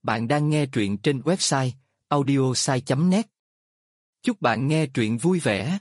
Bạn đang nghe truyện trên website audiosai.net. Chúc bạn nghe truyện vui vẻ.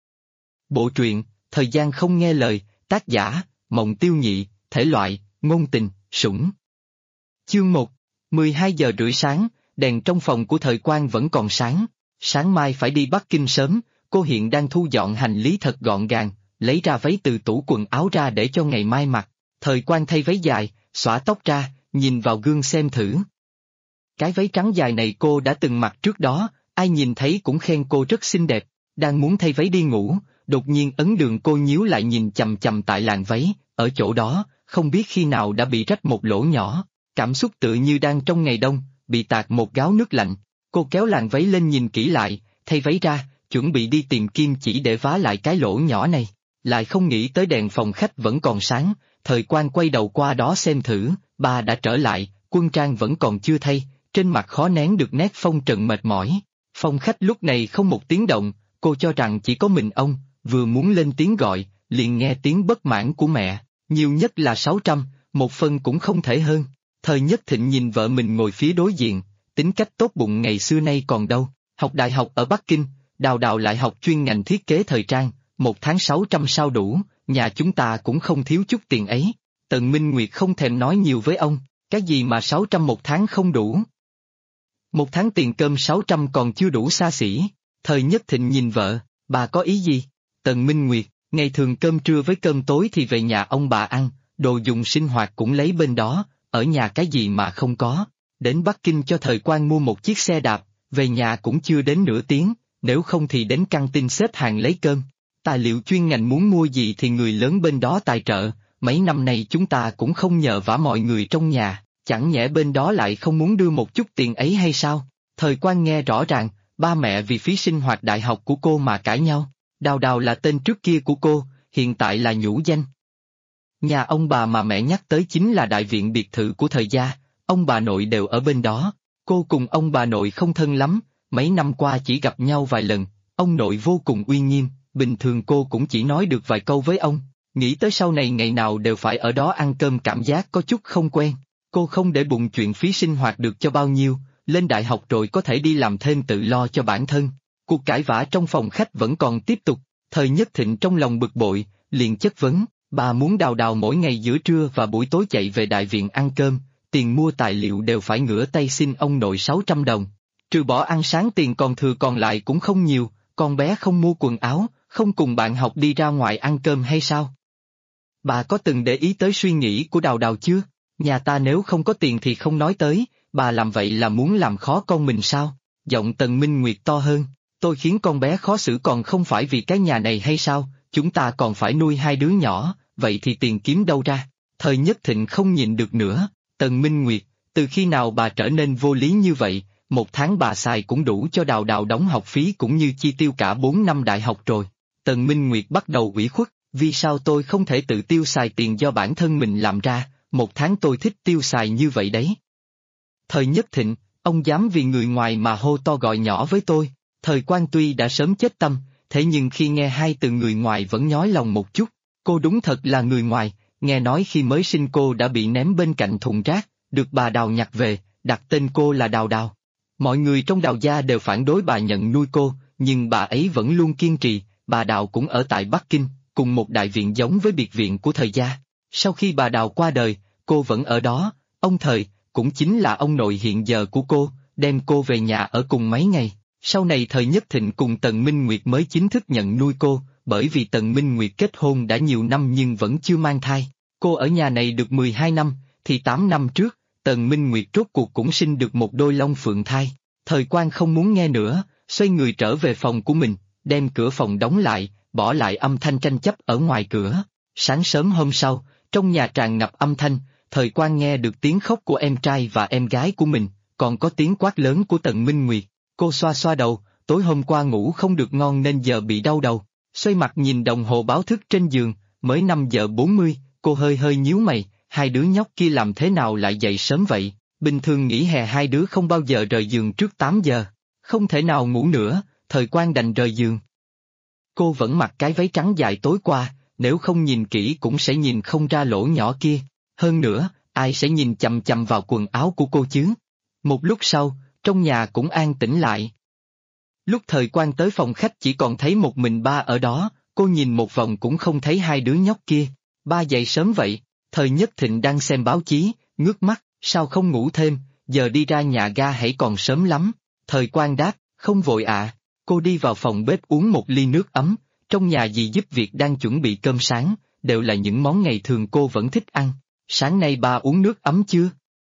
Bộ truyện Thời gian không nghe lời, tác giả Mộng Tiêu Nhị, thể loại ngôn tình, sủng. Chương 1. 12 giờ rưỡi sáng, đèn trong phòng của Thời Quang vẫn còn sáng. Sáng mai phải đi Bắc Kinh sớm, cô hiện đang thu dọn hành lý thật gọn gàng, lấy ra váy từ tủ quần áo ra để cho ngày mai mặc. Thời Quang thay váy dài, xõa tóc ra, nhìn vào gương xem thử. Cái váy trắng dài này cô đã từng mặc trước đó, ai nhìn thấy cũng khen cô rất xinh đẹp. Đang muốn thay váy đi ngủ, đột nhiên ấn đường cô nhíu lại nhìn chằm chằm tại làn váy, ở chỗ đó, không biết khi nào đã bị rách một lỗ nhỏ. Cảm xúc tựa như đang trong ngày đông, bị tạt một gáo nước lạnh. Cô kéo làn váy lên nhìn kỹ lại, thay váy ra, chuẩn bị đi tìm kim chỉ để vá lại cái lỗ nhỏ này. Lại không nghĩ tới đèn phòng khách vẫn còn sáng, Thời Quang quay đầu qua đó xem thử, ba đã trở lại, quân trang vẫn còn chưa thay, trên mặt khó nén được nét phong trần mệt mỏi. Phòng khách lúc này không một tiếng động, cô cho rằng chỉ có mình ông, vừa muốn lên tiếng gọi, liền nghe tiếng bất mãn của mẹ, nhiều nhất là 600, một phân cũng không thể hơn. Thời Nhất Thịnh nhìn vợ mình ngồi phía đối diện, tính cách tốt bụng ngày xưa nay còn đâu, học đại học ở Bắc Kinh, Đào Đào lại học chuyên ngành thiết kế thời trang, một tháng 600 sao đủ, nhà chúng ta cũng không thiếu chút tiền ấy. Tần Minh Nguyệt không thèm nói nhiều với ông, cái gì mà 600 một tháng không đủ. Một tháng tiền cơm 600 còn chưa đủ xa xỉ. Thời Nhất Thịnh nhìn vợ, bà có ý gì? Tần Minh Nguyệt, ngày thường cơm trưa với cơm tối thì về nhà ông bà ăn, đồ dùng sinh hoạt cũng lấy bên đó, ở nhà cái gì mà không có. Đến Bắc Kinh cho Thời Quang mua một chiếc xe đạp, về nhà cũng chưa đến nửa tiếng, nếu không thì đến căng tin xếp hàng lấy cơm. Tài liệu chuyên ngành muốn mua gì thì người lớn bên đó tài trợ, mấy năm nay chúng ta cũng không nhờ vả mọi người trong nhà, chẳng nhẽ bên đó lại không muốn đưa một chút tiền ấy hay sao? Thời Quang nghe rõ ràng, ba mẹ vì phí sinh hoạt đại học của cô mà cãi nhau. Đào Đào là tên trước kia của cô, hiện tại là nhũ danh. Nhà ông bà mà mẹ nhắc tới chính là đại viện biệt thự của Thời gia, ông bà nội đều ở bên đó. Cô cùng ông bà nội không thân lắm, mấy năm qua chỉ gặp nhau vài lần, ông nội vô cùng uy nghiêm, bình thường cô cũng chỉ nói được vài câu với ông. Nghĩ tới sau này ngày nào đều phải ở đó ăn cơm cảm giác có chút không quen. Cô không để bụng chuyện phí sinh hoạt được cho bao nhiêu, lên đại học rồi có thể đi làm thêm tự lo cho bản thân. Cuộc cãi vã trong phòng khách vẫn còn tiếp tục, Thời Nhất Thịnh trong lòng bực bội, liền chất vấn, bà muốn Đào Đào mỗi ngày giữa trưa và buổi tối chạy về đại viện ăn cơm, tiền mua tài liệu đều phải ngửa tay xin ông nội 600 đồng. Trừ bỏ ăn sáng tiền còn thừa còn lại cũng không nhiều, con bé không mua quần áo, không cùng bạn học đi ra ngoài ăn cơm hay sao? Bà có từng để ý tới suy nghĩ của Đào Đào chưa? Nhà ta nếu không có tiền thì không nói tới, bà làm vậy là muốn làm khó con mình sao? Giọng Tần Minh Nguyệt to hơn, tôi khiến con bé khó xử còn không phải vì cái nhà này hay sao, chúng ta còn phải nuôi hai đứa nhỏ, vậy thì tiền kiếm đâu ra? Thời Nhất Thịnh không nhịn được nữa, Tần Minh Nguyệt, từ khi nào bà trở nên vô lý như vậy, một tháng bà xài cũng đủ cho Đào Đào đóng học phí cũng như chi tiêu cả 4 năm đại học rồi. Tần Minh Nguyệt bắt đầu ủy khuất, vì sao tôi không thể tự tiêu xài tiền do bản thân mình làm ra, một tháng tôi thích tiêu xài như vậy đấy. Thời Nhất Thịnh, ông dám vì người ngoài mà hô to gọi nhỏ với tôi. Thời Quang tuy đã sớm chết tâm, thế nhưng khi nghe hai từ người ngoài vẫn nhói lòng một chút. Cô đúng thật là người ngoài, nghe nói khi mới sinh cô đã bị ném bên cạnh thùng rác, được bà Đào nhặt về, đặt tên cô là Đào Đào. Mọi người trong Đào gia đều phản đối bà nhận nuôi cô, nhưng bà ấy vẫn luôn kiên trì. Bà Đào cũng ở tại Bắc Kinh, cùng một đại viện giống với biệt viện của Thời gia. Sau khi bà Đào qua đời, cô vẫn ở đó, ông Thời, cũng chính là ông nội hiện giờ của cô, đem cô về nhà ở cùng mấy ngày. Sau này Thời Nhất Thịnh cùng Tần Minh Nguyệt mới chính thức nhận nuôi cô, bởi vì Tần Minh Nguyệt kết hôn đã nhiều năm nhưng vẫn chưa mang thai. Cô ở nhà này được 12 năm, thì 8 năm trước, Tần Minh Nguyệt rốt cuộc cũng sinh được một đôi long phượng thai. Thời Quang không muốn nghe nữa, xoay người trở về phòng của mình, đem cửa phòng đóng lại, bỏ lại âm thanh tranh chấp ở ngoài cửa. Sáng sớm hôm sau, trong nhà tràn ngập âm thanh, Thời Quang nghe được tiếng khóc của em trai và em gái của mình, còn có tiếng quát lớn của Tần Minh Nguyệt. Cô xoa xoa đầu, tối hôm qua ngủ không được ngon nên giờ bị đau đầu. Xoay mặt nhìn đồng hồ báo thức trên giường, mới 5 giờ 40, cô hơi hơi nhíu mày, hai đứa nhóc kia làm thế nào lại dậy sớm vậy? Bình thường nghỉ hè hai đứa không bao giờ rời giường trước 8 giờ. Không thể nào ngủ nữa, Thời Quang đành rời giường. Cô vẫn mặc cái váy trắng dài tối qua, nếu không nhìn kỹ cũng sẽ nhìn không ra lỗ nhỏ kia. Hơn nữa, ai sẽ nhìn chằm chằm vào quần áo của cô chứ? Một lúc sau, trong nhà cũng an tĩnh lại. Lúc Thời Quang tới phòng khách chỉ còn thấy một mình ba ở đó, cô nhìn một vòng cũng không thấy hai đứa nhóc kia. Ba dậy sớm vậy, Thời Nhất Thịnh đang xem báo chí, ngước mắt, sao không ngủ thêm, giờ đi ra nhà ga hãy còn sớm lắm. Thời Quang đáp, không vội ạ. Cô đi vào phòng bếp uống một ly nước ấm, trong nhà dì giúp việc đang chuẩn bị cơm sáng, đều là những món ngày thường cô vẫn thích ăn. Sáng nay ba uống nước ấm chưa?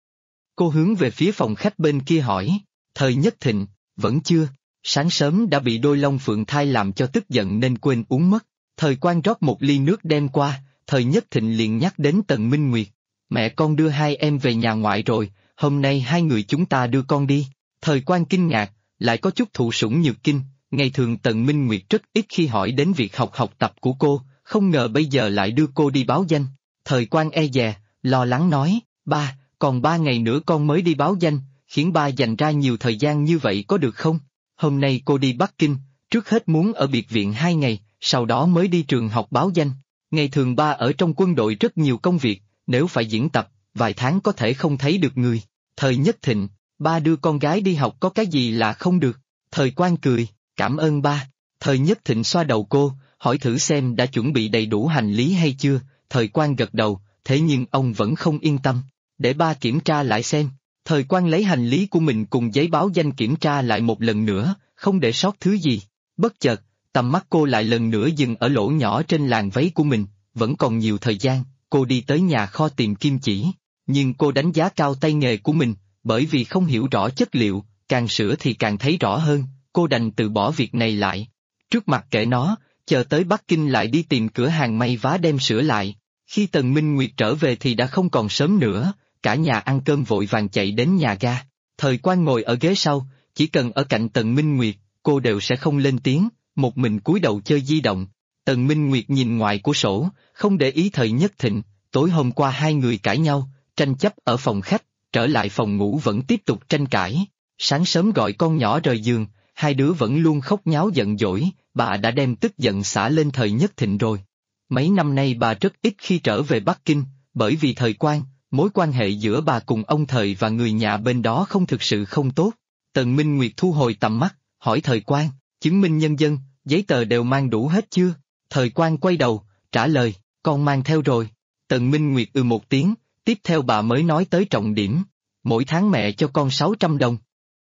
Cô hướng về phía phòng khách bên kia hỏi. Thời Nhất Thịnh, vẫn chưa. Sáng sớm đã bị đôi Long Phượng Thai làm cho tức giận nên quên uống mất. Thời Quang rót một ly nước đem qua, Thời Nhất Thịnh liền nhắc đến Tần Minh Nguyệt. Mẹ con đưa hai em về nhà ngoại rồi, hôm nay hai người chúng ta đưa con đi. Thời Quang kinh ngạc, lại có chút thụ sủng nhược kinh, ngày thường Tần Minh Nguyệt rất ít khi hỏi đến việc học tập của cô, không ngờ bây giờ lại đưa cô đi báo danh. Thời Quang e dè, lo lắng nói, ba, còn 3 ngày nữa con mới đi báo danh, khiến ba dành ra nhiều thời gian như vậy có được không? Hôm nay cô đi Bắc Kinh, trước hết muốn ở biệt viện 2 ngày, sau đó mới đi trường học báo danh. Ngày thường ba ở trong quân đội rất nhiều công việc, nếu phải diễn tập, vài tháng có thể không thấy được người. Thời Nhất Thịnh, ba đưa con gái đi học có cái gì là không được. Thời Quang cười, cảm ơn ba. Thời Nhất Thịnh xoa đầu cô, hỏi thử xem đã chuẩn bị đầy đủ hành lý hay chưa. Thời Quang gật đầu, thế nhưng ông vẫn không yên tâm. Để ba kiểm tra lại xem. Thời Quang lấy hành lý của mình cùng giấy báo danh kiểm tra lại một lần nữa, không để sót thứ gì. Bất chợt, tầm mắt cô lại lần nữa dừng ở lỗ nhỏ trên làn váy của mình, vẫn còn nhiều thời gian, cô đi tới nhà kho tìm kim chỉ. Nhưng cô đánh giá cao tay nghề của mình, bởi vì không hiểu rõ chất liệu, càng sửa thì càng thấy rõ hơn, cô đành từ bỏ việc này lại. Trước mặt kệ nó, chờ tới Bắc Kinh lại đi tìm cửa hàng may vá đem sửa lại. Khi Tần Minh Nguyệt trở về thì đã không còn sớm nữa, cả nhà ăn cơm vội vàng chạy đến nhà ga. Thời Quang ngồi ở ghế sau, chỉ cần ở cạnh Tần Minh Nguyệt, cô đều sẽ không lên tiếng, một mình cúi đầu chơi di động. Tần Minh Nguyệt nhìn ngoài cửa sổ, không để ý Thời Nhất Thịnh, tối hôm qua hai người cãi nhau, tranh chấp ở phòng khách, trở lại phòng ngủ vẫn tiếp tục tranh cãi. Sáng sớm gọi con nhỏ rời giường, hai đứa vẫn luôn khóc nháo giận dỗi, bà đã đem tức giận xả lên Thời Nhất Thịnh rồi. Mấy năm nay bà rất ít khi trở về Bắc Kinh, bởi vì Thời Quang, mối quan hệ giữa bà cùng ông Thời và người nhà bên đó không thực sự không tốt. Tần Minh Nguyệt thu hồi tầm mắt, hỏi Thời Quang, chứng minh nhân dân, giấy tờ đều mang đủ hết chưa? Thời Quang quay đầu, trả lời, con mang theo rồi. Tần Minh Nguyệt một tiếng, tiếp theo bà mới nói tới trọng điểm. Mỗi tháng mẹ cho con 600 đồng.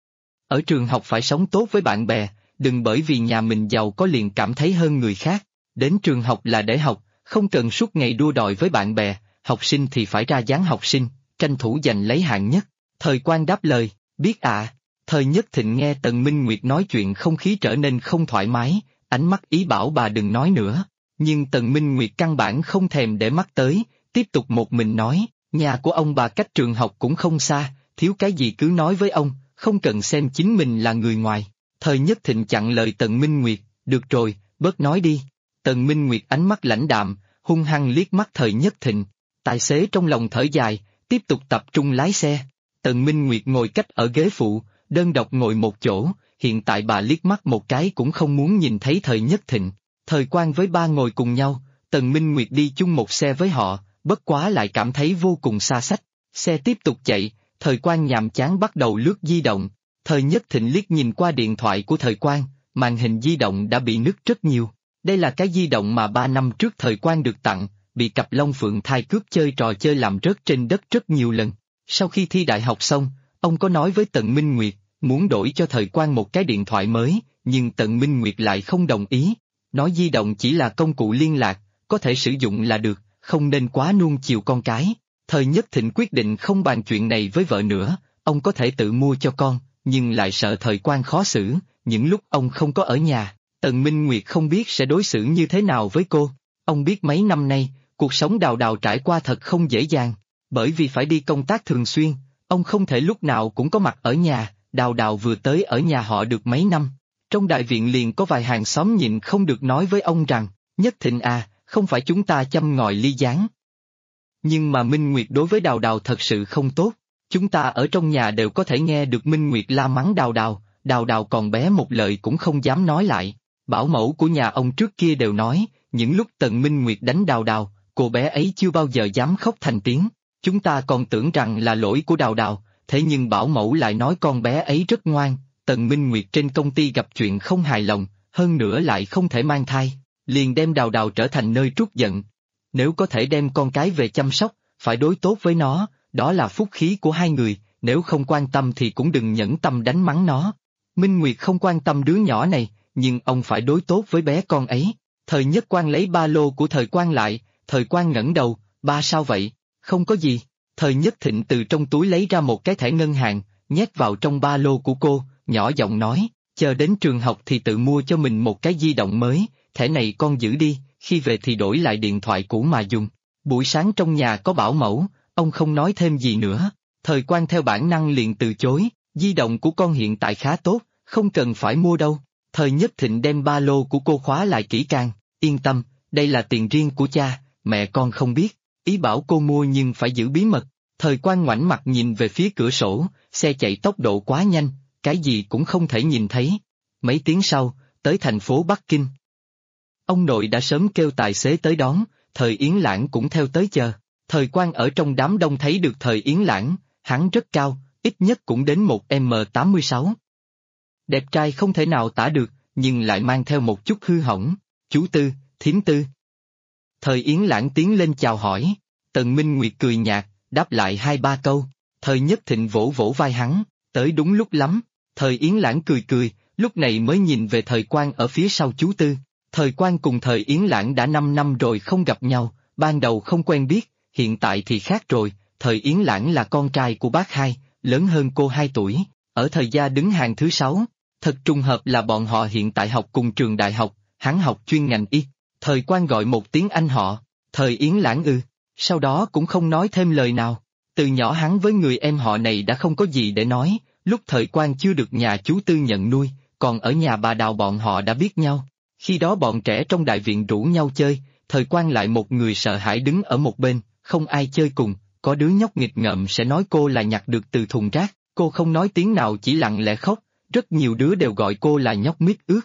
Ở trường học phải sống tốt với bạn bè, đừng bởi vì nhà mình giàu có liền cảm thấy hơn người khác. Đến trường học là để học, không cần suốt ngày đua đòi với bạn bè, học sinh thì phải ra dáng học sinh, tranh thủ giành lấy hạng nhất. Thời Quang đáp lời, biết ạ. Thời Nhất Thịnh nghe Tần Minh Nguyệt nói chuyện không khí trở nên không thoải mái, ánh mắt ý bảo bà đừng nói nữa. Nhưng Tần Minh Nguyệt căn bản không thèm để mắt tới, tiếp tục một mình nói, nhà của ông bà cách trường học cũng không xa, thiếu cái gì cứ nói với ông, không cần xem chính mình là người ngoài. Thời Nhất Thịnh chặn lời Tần Minh Nguyệt, được rồi, bớt nói đi. Tần Minh Nguyệt ánh mắt lãnh đạm, hung hăng liếc mắt Thời Nhất Thịnh. Tài xế trong lòng thở dài, tiếp tục tập trung lái xe. Tần Minh Nguyệt ngồi cách ở ghế phụ, đơn độc ngồi một chỗ, hiện tại bà liếc mắt một cái cũng không muốn nhìn thấy Thời Nhất Thịnh. Thời Quang với ba ngồi cùng nhau, Tần Minh Nguyệt đi chung một xe với họ, bất quá lại cảm thấy vô cùng xa xách. Xe tiếp tục chạy, Thời Quang nhàm chán bắt đầu lướt di động. Thời Nhất Thịnh liếc nhìn qua điện thoại của Thời Quang, màn hình di động đã bị nứt rất nhiều. Đây là cái di động mà 3 năm trước Thời Quang được tặng, bị cặp Long Phượng Thai cướp chơi trò chơi làm rớt trên đất rất nhiều lần. Sau khi thi đại học xong, ông có nói với Tần Minh Nguyệt, muốn đổi cho Thời Quang một cái điện thoại mới, nhưng Tần Minh Nguyệt lại không đồng ý. Nói di động chỉ là công cụ liên lạc, có thể sử dụng là được, không nên quá nuông chiều con cái. Thời Nhất Thịnh quyết định không bàn chuyện này với vợ nữa, ông có thể tự mua cho con, nhưng lại sợ Thời Quang khó xử, những lúc ông không có ở nhà, Tần Minh Nguyệt không biết sẽ đối xử như thế nào với cô. Ông biết mấy năm nay, cuộc sống Đào Đào trải qua thật không dễ dàng, bởi vì phải đi công tác thường xuyên, ông không thể lúc nào cũng có mặt ở nhà. Đào Đào vừa tới ở nhà họ được mấy năm, trong đại viện liền có vài hàng xóm nhịn không được nói với ông rằng, Nhất Thịnh à, không phải chúng ta châm ngòi ly gián. Nhưng mà Minh Nguyệt đối với Đào Đào thật sự không tốt, chúng ta ở trong nhà đều có thể nghe được Minh Nguyệt la mắng Đào Đào, Đào Đào còn bé một lời cũng không dám nói lại. Bảo mẫu của nhà ông trước kia đều nói, những lúc Tần Minh Nguyệt đánh Đào Đào, cô bé ấy chưa bao giờ dám khóc thành tiếng. Chúng ta còn tưởng rằng là lỗi của Đào Đào, thế nhưng bảo mẫu lại nói con bé ấy rất ngoan, Tần Minh Nguyệt trên công ty gặp chuyện không hài lòng, hơn nữa lại không thể mang thai, liền đem Đào Đào trở thành nơi trút giận. Nếu có thể đem con cái về chăm sóc, phải đối tốt với nó, đó là phúc khí của hai người, nếu không quan tâm thì cũng đừng nhẫn tâm đánh mắng nó. Minh Nguyệt không quan tâm đứa nhỏ này, nhưng ông phải đối tốt với bé con ấy. Thời Nhất Quang lấy ba lô của Thời Quang lại, Thời Quang ngẩng đầu, ba sao vậy? Không có gì. Thời Nhất Thịnh từ trong túi lấy ra một cái thẻ ngân hàng, nhét vào trong ba lô của cô, nhỏ giọng nói, chờ đến trường học thì tự mua cho mình một cái di động mới, thẻ này con giữ đi, khi về thì đổi lại điện thoại cũ mà dùng. Buổi sáng trong nhà có bảo mẫu, ông không nói thêm gì nữa. Thời Quang theo bản năng liền từ chối, di động của con hiện tại khá tốt, không cần phải mua đâu. Thời Nhất Thịnh đem ba lô của cô khóa lại kỹ càng, yên tâm, đây là tiền riêng của cha, mẹ con không biết, ý bảo cô mua nhưng phải giữ bí mật. Thời Quang ngoảnh mặt nhìn về phía cửa sổ, xe chạy tốc độ quá nhanh, cái gì cũng không thể nhìn thấy. Mấy tiếng sau, tới thành phố Bắc Kinh. Ông nội đã sớm kêu tài xế tới đón, Thời Yến Lãng cũng theo tới chờ. Thời Quang ở trong đám đông thấy được Thời Yến Lãng, hắn rất cao, ít nhất cũng đến 1m86. Đẹp trai không thể nào tả được, nhưng lại mang theo một chút hư hỏng. Chú Tư, thím Tư. Thời Yến Lãng tiến lên chào hỏi, Tần Minh Nguyệt cười nhạt, đáp lại hai ba câu. Thời Nhất Thịnh vỗ vỗ vai hắn, tới đúng lúc lắm. Thời Yến Lãng cười cười, lúc này mới nhìn về Thời Quang ở phía sau chú Tư. Thời Quang cùng Thời Yến Lãng đã 5 năm rồi không gặp nhau, ban đầu không quen biết, hiện tại thì khác rồi. Thời Yến Lãng là con trai của bác hai, lớn hơn cô 2 tuổi, ở Thời gia đứng hàng thứ 6. Thật trùng hợp là bọn họ hiện tại học cùng trường đại học, hắn học chuyên ngành y. Thời Quang gọi một tiếng anh họ, Thời Yến Lãng sau đó cũng không nói thêm lời nào. Từ nhỏ hắn với người em họ này đã không có gì để nói, lúc Thời Quang chưa được nhà chú Tư nhận nuôi, còn ở nhà bà Đào bọn họ đã biết nhau. Khi đó bọn trẻ trong đại viện rủ nhau chơi, Thời Quang lại một người sợ hãi đứng ở một bên, không ai chơi cùng, có đứa nhóc nghịch ngợm sẽ nói cô là nhặt được từ thùng rác, cô không nói tiếng nào chỉ lặng lẽ khóc, rất nhiều đứa đều gọi cô là nhóc mít ướt.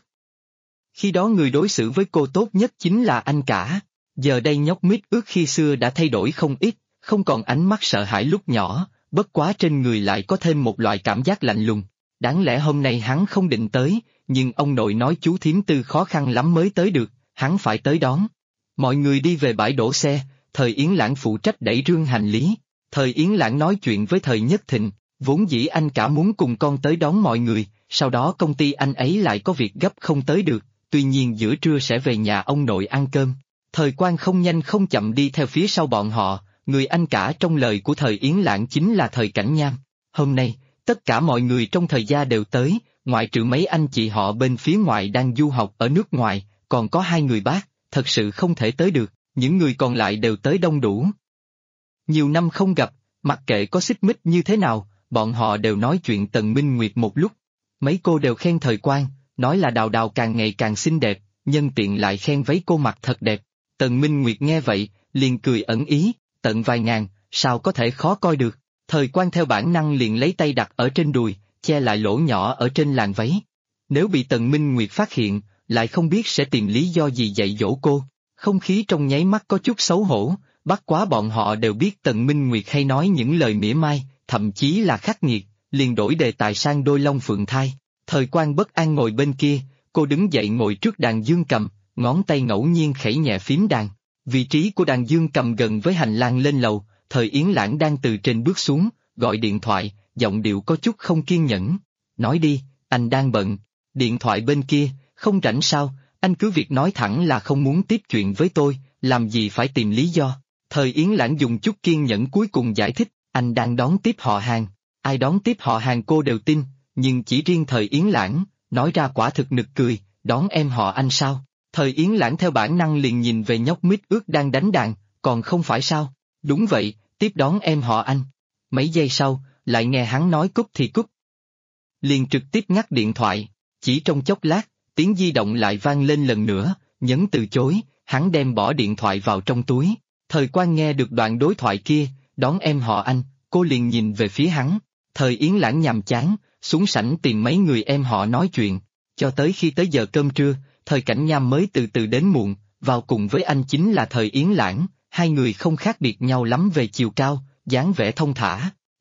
Khi đó người đối xử với cô tốt nhất chính là anh cả, giờ đây nhóc mít ướt khi xưa đã thay đổi không ít, không còn ánh mắt sợ hãi lúc nhỏ, bất quá trên người lại có thêm một loại cảm giác lạnh lùng. Đáng lẽ hôm nay hắn không định tới, nhưng ông nội nói chú thím Tư khó khăn lắm mới tới được, hắn phải tới đón. Mọi người đi về bãi đổ xe, Thời Yến Lãng phụ trách đẩy rương hành lý. Thời Yến Lãng nói chuyện với Thời Nhất Thịnh, vốn dĩ anh cả muốn cùng con tới đón mọi người, sau đó công ty anh ấy lại có việc gấp không tới được, tuy nhiên giữa trưa sẽ về nhà ông nội ăn cơm. Thời Quang không nhanh không chậm đi theo phía sau bọn họ, người anh cả trong lời của Thời Yến Lãng chính là Thời Cảnh Nham. Hôm nay, tất cả mọi người trong Thời gia đều tới, ngoại trừ mấy anh chị họ bên phía ngoài đang du học ở nước ngoài, còn có 2 người bác, thật sự không thể tới được, những người còn lại đều tới đông đủ. Nhiều năm không gặp, mặc kệ có xích mích như thế nào, bọn họ đều nói chuyện Tần Minh Nguyệt một lúc. Mấy cô đều khen Thời Quang, nói là Đào Đào càng ngày càng xinh đẹp, nhân tiện lại khen váy cô mặc thật đẹp. Tần Minh Nguyệt nghe vậy, liền cười ẩn ý, tận vài ngàn, sao có thể khó coi được. Thời Quang theo bản năng liền lấy tay đặt ở trên đùi, che lại lỗ nhỏ ở trên làn váy. Nếu bị Tần Minh Nguyệt phát hiện, lại không biết sẽ tìm lý do gì dạy dỗ cô. Không khí trong nháy mắt có chút xấu hổ, bất quá bọn họ đều biết Tần Minh Nguyệt hay nói những lời mỉa mai, thậm chí là khắc nghiệt, liền đổi đề tài sang đôi long phượng thai. Thời Quang bất an ngồi bên kia, cô đứng dậy ngồi trước đàn dương cầm, ngón tay ngẫu nhiên khẩy nhẹ phím đàn. Vị trí của đàn dương cầm gần với hành lang lên lầu, Thời Yến Lãng đang từ trên bước xuống, gọi điện thoại, giọng điệu có chút không kiên nhẫn. Nói đi, anh đang bận. Điện thoại bên kia, không rảnh sao, anh cứ việc nói thẳng là không muốn tiếp chuyện với tôi, làm gì phải tìm lý do. Thời Yến Lãng dùng chút kiên nhẫn cuối cùng giải thích, anh đang đón tiếp họ hàng. Ai đón tiếp họ hàng cô đều tin, nhưng chỉ riêng Thời Yến Lãng, nói ra quả thực nực cười, đón em họ anh sao? Thời Yến Lãng theo bản năng liền nhìn về nhóc mít ướt đang đánh đàn, còn không phải sao? Đúng vậy, tiếp đón em họ anh. Mấy giây sau, lại nghe hắn nói cúp thì cúp. Liền trực tiếp ngắt điện thoại, chỉ trong chốc lát, tiếng di động lại vang lên lần nữa, nhấn từ chối, hắn đem bỏ điện thoại vào trong túi. Thời Quang nghe được đoạn đối thoại kia, đón em họ anh, cô liền nhìn về phía hắn. Thời Yến Lãng nhàm chán, xuống sảnh tìm mấy người em họ nói chuyện, cho tới khi tới giờ cơm trưa, Thời Cảnh Nham mới từ từ đến muộn, vào cùng với anh chính là Thời Yến Lãng, hai người không khác biệt nhau lắm về chiều cao, dáng vẻ thông thả.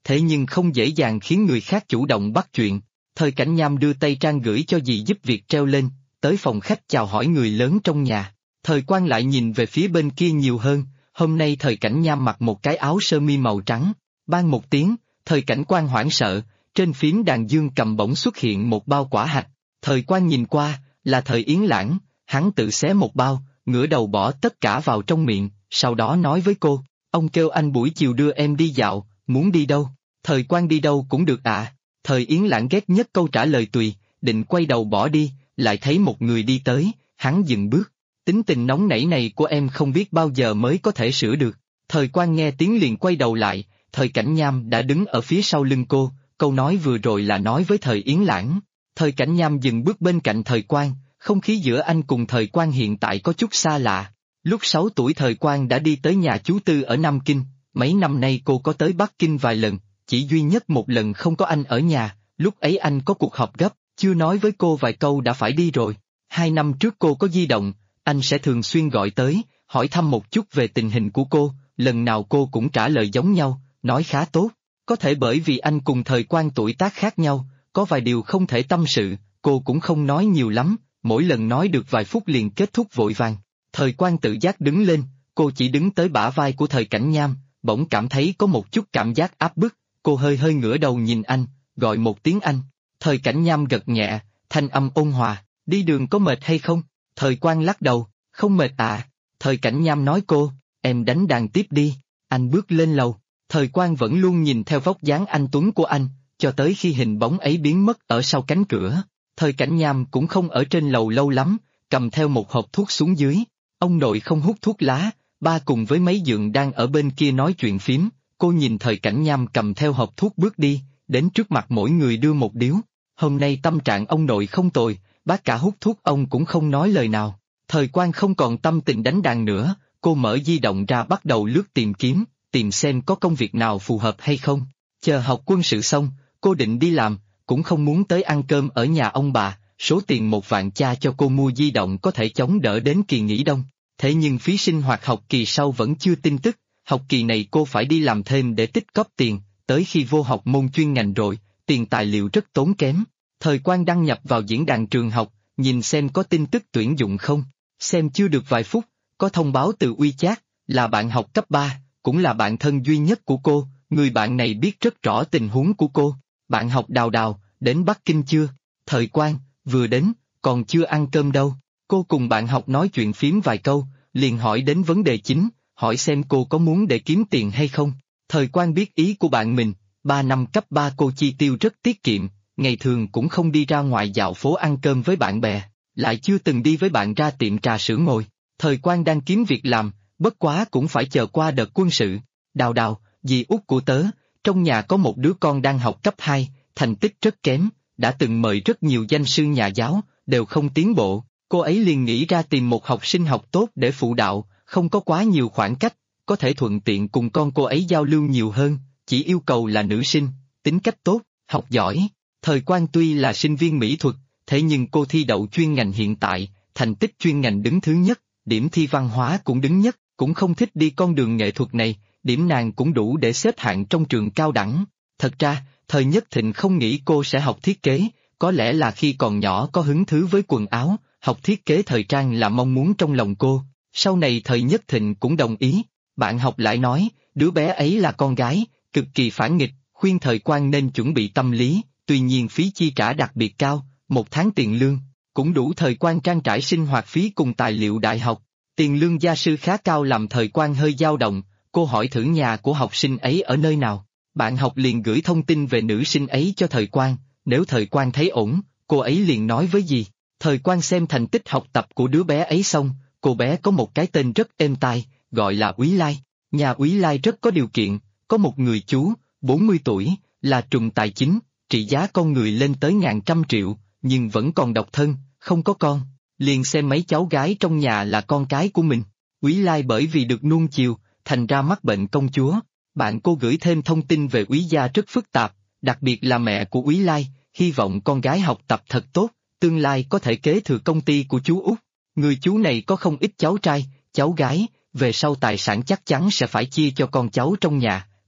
thế nhưng không dễ dàng khiến người khác chủ động bắt chuyện. Thời Cảnh Nham đưa tay Trang gửi cho dì giúp việc treo lên, tới phòng khách chào hỏi người lớn trong nhà. Thời Quang lại nhìn về phía bên kia nhiều hơn, hôm nay Thời Cảnh Nham mặc một cái áo sơ mi màu trắng. Ban một tiếng, Thời Cảnh Quang hoảng sợ, trên phím đàn dương cầm bỗng xuất hiện một bao quả hạch. Thời Quang nhìn qua, là Thời Yến Lãng, hắn tự xé một bao, ngửa đầu bỏ tất cả vào trong miệng, sau đó nói với cô, ông kêu anh buổi chiều đưa em đi dạo, muốn đi đâu? Thời Quang đi đâu cũng được ạ. Thời Yến Lãng ghét nhất câu trả lời tùy, định quay đầu bỏ đi, lại thấy một người đi tới, hắn dừng bước. Tính tình nóng nảy này của em không biết bao giờ mới có thể sửa được. Thời Quang nghe tiếng liền quay đầu lại, Thời Cảnh Nham đã đứng ở phía sau lưng cô, câu nói vừa rồi là nói với Thời Yến Lãng. Thời Cảnh Nham dừng bước bên cạnh Thời Quang, không khí giữa anh cùng Thời Quang hiện tại có chút xa lạ. Lúc 6 tuổi Thời Quang đã đi tới nhà chú Tư ở Nam Kinh, mấy năm nay cô có tới Bắc Kinh vài lần, chỉ duy nhất một lần không có anh ở nhà, lúc ấy anh có cuộc họp gấp, chưa nói với cô vài câu đã phải đi rồi. 2 năm trước cô có di động, anh sẽ thường xuyên gọi tới, hỏi thăm một chút về tình hình của cô, lần nào cô cũng trả lời giống nhau, nói khá tốt. Có thể bởi vì anh cùng Thời Quang tuổi tác khác nhau, có vài điều không thể tâm sự, cô cũng không nói nhiều lắm, mỗi lần nói được vài phút liền kết thúc vội vàng. Thời Quang tự giác đứng lên, cô chỉ đứng tới bả vai của Thời Cảnh Nham, bỗng cảm thấy có một chút cảm giác áp bức, cô hơi hơi ngửa đầu nhìn anh, gọi một tiếng anh. Thời Cảnh Nham gật nhẹ, thanh âm ôn hòa, đi đường có mệt hay không? Thời Quang lắc đầu, không mệt ạ. Thời Cảnh Nham nói cô, em đánh đàn tiếp đi. Anh bước lên lầu, Thời Quang vẫn luôn nhìn theo vóc dáng anh tuấn của anh, cho tới khi hình bóng ấy biến mất ở sau cánh cửa. Thời Cảnh Nham cũng không ở trên lầu lâu lắm, cầm theo một hộp thuốc xuống dưới. Ông nội không hút thuốc lá, ba cùng với mấy dượng đang ở bên kia nói chuyện phím. Cô nhìn Thời Cảnh Nham cầm theo hộp thuốc bước đi, đến trước mặt mỗi người đưa một điếu. Hôm nay tâm trạng ông nội không tồi, bác cả hút thuốc ông cũng không nói lời nào. Thời Quang không còn tâm tình đánh đàn nữa, cô mở di động ra bắt đầu lướt tìm kiếm, tìm xem có công việc nào phù hợp hay không. Chờ học quân sự xong, cô định đi làm, cũng không muốn tới ăn cơm ở nhà ông bà, số tiền 1 vạn cha cho cô mua di động có thể chống đỡ đến kỳ nghỉ đông. Thế nhưng phí sinh hoạt học kỳ sau vẫn chưa tin tức, học kỳ này cô phải đi làm thêm để tích cóp tiền, tới khi vô học môn chuyên ngành rồi, tiền tài liệu rất tốn kém. Thời Quang đăng nhập vào diễn đàn trường học, nhìn xem có tin tức tuyển dụng không, xem chưa được vài phút, có thông báo từ WeChat, là bạn học cấp 3, cũng là bạn thân duy nhất của cô, người bạn này biết rất rõ tình huống của cô. Bạn học Đào Đào, đến Bắc Kinh chưa? Thời Quang, vừa đến, còn chưa ăn cơm đâu. Cô cùng bạn học nói chuyện phím vài câu, liền hỏi đến vấn đề chính, hỏi xem cô có muốn để kiếm tiền hay không. Thời Quang biết ý của bạn mình, 3 năm cấp 3 cô chi tiêu rất tiết kiệm, ngày thường cũng không đi ra ngoài dạo phố ăn cơm với bạn bè, lại chưa từng đi với bạn ra tiệm trà sữa ngồi. Thời Quang đang kiếm việc làm, bất quá cũng phải chờ qua đợt quân sự. Đào Đào, dì út của tớ, trong nhà có một đứa con đang học cấp 2, thành tích rất kém, đã từng mời rất nhiều danh sư nhà giáo, đều không tiến bộ, cô ấy liền nghĩ ra tìm một học sinh học tốt để phụ đạo, không có quá nhiều khoảng cách, có thể thuận tiện cùng con cô ấy giao lưu nhiều hơn, chỉ yêu cầu là nữ sinh, tính cách tốt, học giỏi. Thời Quang tuy là sinh viên mỹ thuật, thế nhưng cô thi đậu chuyên ngành hiện tại, thành tích chuyên ngành đứng thứ nhất, điểm thi văn hóa cũng đứng nhất, cũng không thích đi con đường nghệ thuật này, điểm nàng cũng đủ để xếp hạng trong trường cao đẳng. Thật ra, Thời Nhất Thịnh không nghĩ cô sẽ học thiết kế, có lẽ là khi còn nhỏ có hứng thú với quần áo, học thiết kế thời trang là mong muốn trong lòng cô. Sau này Thời Nhất Thịnh cũng đồng ý, bạn học lại nói, đứa bé ấy là con gái, cực kỳ phản nghịch, khuyên Thời Quang nên chuẩn bị tâm lý, tuy nhiên phí chi trả đặc biệt cao, 1 tháng tiền lương, cũng đủ Thời Quang trang trải sinh hoạt phí cùng tài liệu đại học. Tiền lương gia sư khá cao làm Thời Quang hơi dao động, cô hỏi thử nhà của học sinh ấy ở nơi nào. Bạn học liền gửi thông tin về nữ sinh ấy cho Thời Quang, nếu Thời Quang thấy ổn, cô ấy liền nói với dì. Thời Quang xem thành tích học tập của đứa bé ấy xong, cô bé có một cái tên rất êm tai, gọi là Úy Lai. Nhà Úy Lai rất có điều kiện, có một người chú, 40 tuổi, là trùm tài chính, trị giá con người lên tới ngàn trăm triệu, nhưng vẫn còn độc thân, không có con, liền xem mấy cháu gái trong nhà là con cái của mình. Úy Lai bởi vì được nuông chiều, thành ra mắc bệnh công chúa. Bạn cô gửi thêm thông tin về Úy gia rất phức tạp, đặc biệt là mẹ của Úy Lai, hy vọng con gái học tập thật tốt, tương lai có thể kế thừa công ty của chú Út. Người chú này có không ít cháu trai, cháu gái, về sau tài sản chắc chắn sẽ phải chia cho con cháu trong nhà,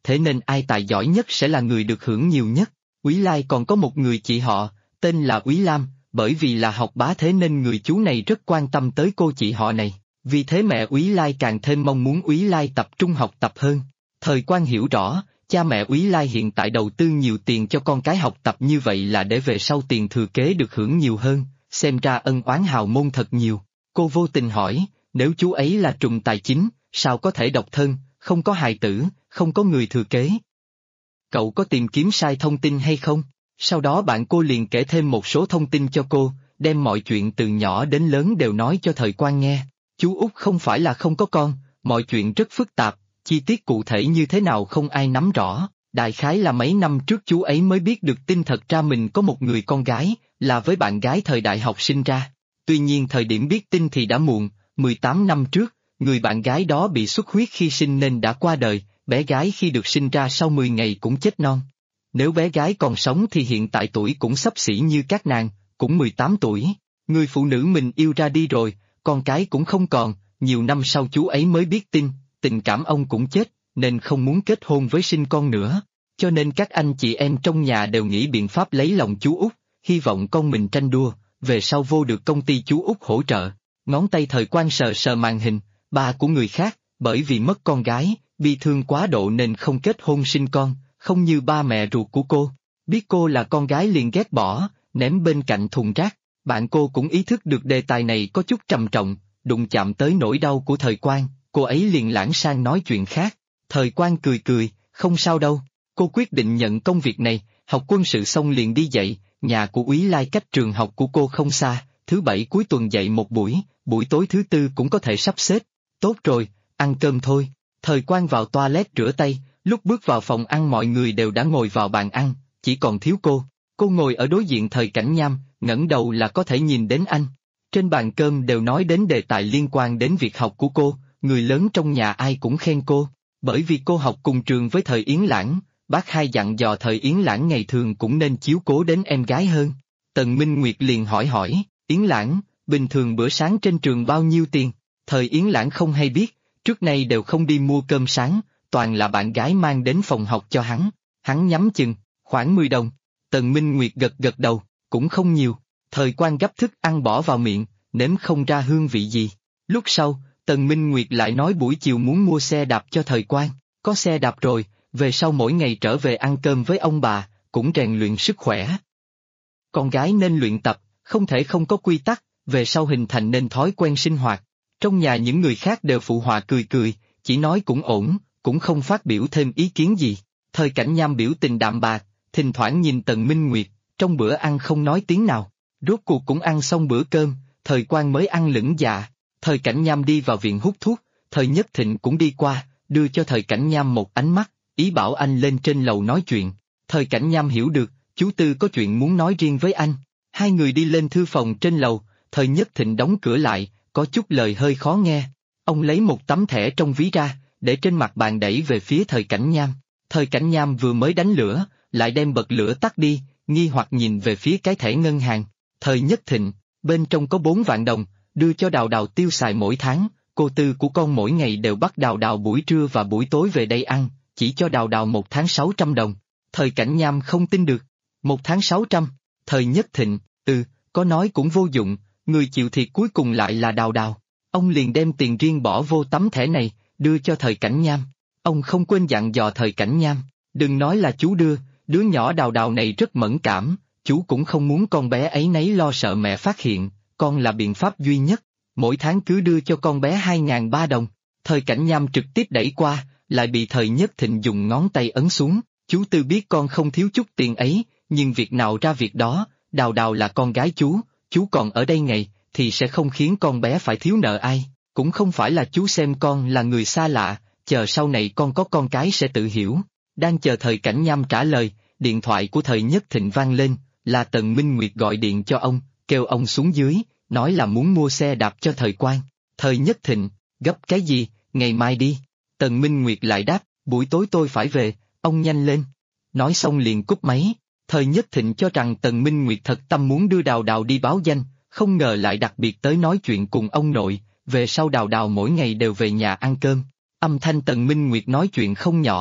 thế nên ai tài giỏi nhất sẽ là người được hưởng nhiều nhất. Úy Lai còn có một người chị họ, tên là Úy Lam, bởi vì là học bá thế nên người chú này rất quan tâm tới cô chị họ này. Vì thế mẹ Úy Lai càng thêm mong muốn Úy Lai tập trung học tập hơn. Thời Quang hiểu rõ, cha mẹ Úy Lai hiện tại đầu tư nhiều tiền cho con cái học tập như vậy là để về sau tiền thừa kế được hưởng nhiều hơn, xem ra ân oán hào môn thật nhiều. Cô vô tình hỏi, nếu chú ấy là trùm tài chính, sao có thể độc thân, không có hài tử, không có người thừa kế? Cậu có tìm kiếm sai thông tin hay không? Sau đó bạn cô liền kể thêm một số thông tin cho cô, đem mọi chuyện từ nhỏ đến lớn đều nói cho Thời Quang nghe. Chú Út không phải là không có con, mọi chuyện rất phức tạp, chi tiết cụ thể như thế nào không ai nắm rõ. Đại khái là mấy năm trước chú ấy mới biết được tin thật ra mình có một người con gái, là với bạn gái thời đại học sinh ra. Tuy nhiên thời điểm biết tin thì đã muộn, 18 năm trước, người bạn gái đó bị xuất huyết khi sinh nên đã qua đời, bé gái khi được sinh ra sau 10 ngày cũng chết non. Nếu bé gái còn sống thì hiện tại tuổi cũng xấp xỉ như các nàng, cũng 18 tuổi. Người phụ nữ mình yêu ra đi rồi, con cái cũng không còn, nhiều năm sau chú ấy mới biết tin, tình cảm ông cũng chết, nên không muốn kết hôn với sinh con nữa. Cho nên các anh chị em trong nhà đều nghĩ biện pháp lấy lòng chú Út, hy vọng con mình tranh đua, về sau vô được công ty chú Út hỗ trợ. Ngón tay Thời Quang sờ sờ màn hình, ba của người khác, bởi vì mất con gái, bi thương quá độ nên không kết hôn sinh con, không như ba mẹ ruột của cô. Biết cô là con gái liền ghét bỏ, ném bên cạnh thùng rác. Bạn cô cũng ý thức được đề tài này có chút trầm trọng, đụng chạm tới nỗi đau của Thời Quang, cô ấy liền lãng sang nói chuyện khác. Thời Quang cười cười, không sao đâu. Cô quyết định nhận công việc này, học quân sự xong liền đi dạy, nhà của Úy Lai cách trường học của cô không xa, thứ bảy cuối tuần dạy một buổi, buổi tối thứ tư cũng có thể sắp xếp. Tốt rồi, ăn cơm thôi. Thời Quang vào toilet rửa tay, lúc bước vào phòng ăn mọi người đều đã ngồi vào bàn ăn, chỉ còn thiếu cô. Cô ngồi ở đối diện Thời Cảnh Nham, ngẩng đầu là có thể nhìn đến anh. Trên bàn cơm đều nói đến đề tài liên quan đến việc học của cô, người lớn trong nhà ai cũng khen cô, bởi vì cô học cùng trường với Thời Yến Lãng, bác hai dặn dò Thời Yến Lãng ngày thường cũng nên chiếu cố đến em gái hơn. Tần Minh Nguyệt liền hỏi, Yến Lãng, bình thường bữa sáng trên trường bao nhiêu tiền? Thời Yến Lãng không hay biết, trước nay đều không đi mua cơm sáng, toàn là bạn gái mang đến phòng học cho hắn nhắm chừng, khoảng 10 đồng. Tần Minh Nguyệt gật gật đầu, cũng không nhiều. Thời Quang gấp thức ăn bỏ vào miệng, nếm không ra hương vị gì. Lúc sau, Tần Minh Nguyệt lại nói buổi chiều muốn mua xe đạp cho Thời Quang, có xe đạp rồi, về sau mỗi ngày trở về ăn cơm với ông bà, cũng rèn luyện sức khỏe. Con gái nên luyện tập, không thể không có quy tắc, về sau hình thành nên thói quen sinh hoạt. Trong nhà những người khác đều phụ họa cười cười, chỉ nói cũng ổn, cũng không phát biểu thêm ý kiến gì. Thời Cảnh Nham biểu tình đạm bạc, thỉnh thoảng nhìn Tần Minh Nguyệt, trong bữa ăn không nói tiếng nào. Rốt cuộc cũng ăn xong bữa cơm, Thời Quang mới ăn lửng dạ. Thời Cảnh Nham đi vào viện hút thuốc, Thời Nhất Thịnh cũng đi qua, đưa cho Thời Cảnh Nham một ánh mắt, ý bảo anh lên trên lầu nói chuyện. Thời Cảnh Nham hiểu được, chú Tư có chuyện muốn nói riêng với anh. Hai người đi lên thư phòng trên lầu, Thời Nhất Thịnh đóng cửa lại, có chút lời hơi khó nghe. Ông lấy một tấm thẻ trong ví ra, để trên mặt bàn đẩy về phía Thời Cảnh Nham. Thời Cảnh Nham vừa mới đánh lửa, lại đem bật lửa tắt đi, nghi hoặc nhìn về phía cái thẻ ngân hàng. Thời Nhất Thịnh, bên trong có 4 vạn đồng, đưa cho Đào Đào tiêu xài mỗi tháng, cô Tư của con mỗi ngày đều bắt Đào Đào buổi trưa và buổi tối về đây ăn, chỉ cho Đào Đào một tháng 600 đồng. Thời Cảnh Nham không tin được. Một tháng 600, Thời Nhất Thịnh, có nói cũng vô dụng, người chịu thiệt cuối cùng lại là Đào Đào. Ông liền đem tiền riêng bỏ vô tấm thẻ này, đưa cho Thời Cảnh Nham. Ông không quên dặn dò Thời Cảnh Nham, đừng nói là chú đưa, đứa nhỏ Đào Đào này rất mẫn cảm, chú cũng không muốn con bé ấy nấy lo sợ mẹ phát hiện, con là biện pháp duy nhất, mỗi tháng cứ đưa cho con bé 2.300 đồng. Thời Cảnh Nham trực tiếp đẩy qua, lại bị Thời Nhất Thịnh dùng ngón tay ấn xuống, chú Tư biết con không thiếu chút tiền ấy, nhưng việc nào ra việc đó, Đào Đào là con gái chú còn ở đây ngày, thì sẽ không khiến con bé phải thiếu nợ ai, cũng không phải là chú xem con là người xa lạ, chờ sau này con có con cái sẽ tự hiểu. Đang chờ Thời Cảnh Nham trả lời, điện thoại của Thời Nhất Thịnh vang lên, là Tần Minh Nguyệt gọi điện cho ông, kêu ông xuống dưới, nói là muốn mua xe đạp cho Thời Quang. Thời Nhất Thịnh, gấp cái gì, ngày mai đi. Tần Minh Nguyệt lại đáp, buổi tối tôi phải về, ông nhanh lên. Nói xong liền cúp máy. Thời Nhất Thịnh cho rằng Tần Minh Nguyệt thật tâm muốn đưa Đào Đào đi báo danh, không ngờ lại đặc biệt tới nói chuyện cùng ông nội, về sau Đào Đào mỗi ngày đều về nhà ăn cơm. Âm thanh Tần Minh Nguyệt nói chuyện không nhỏ,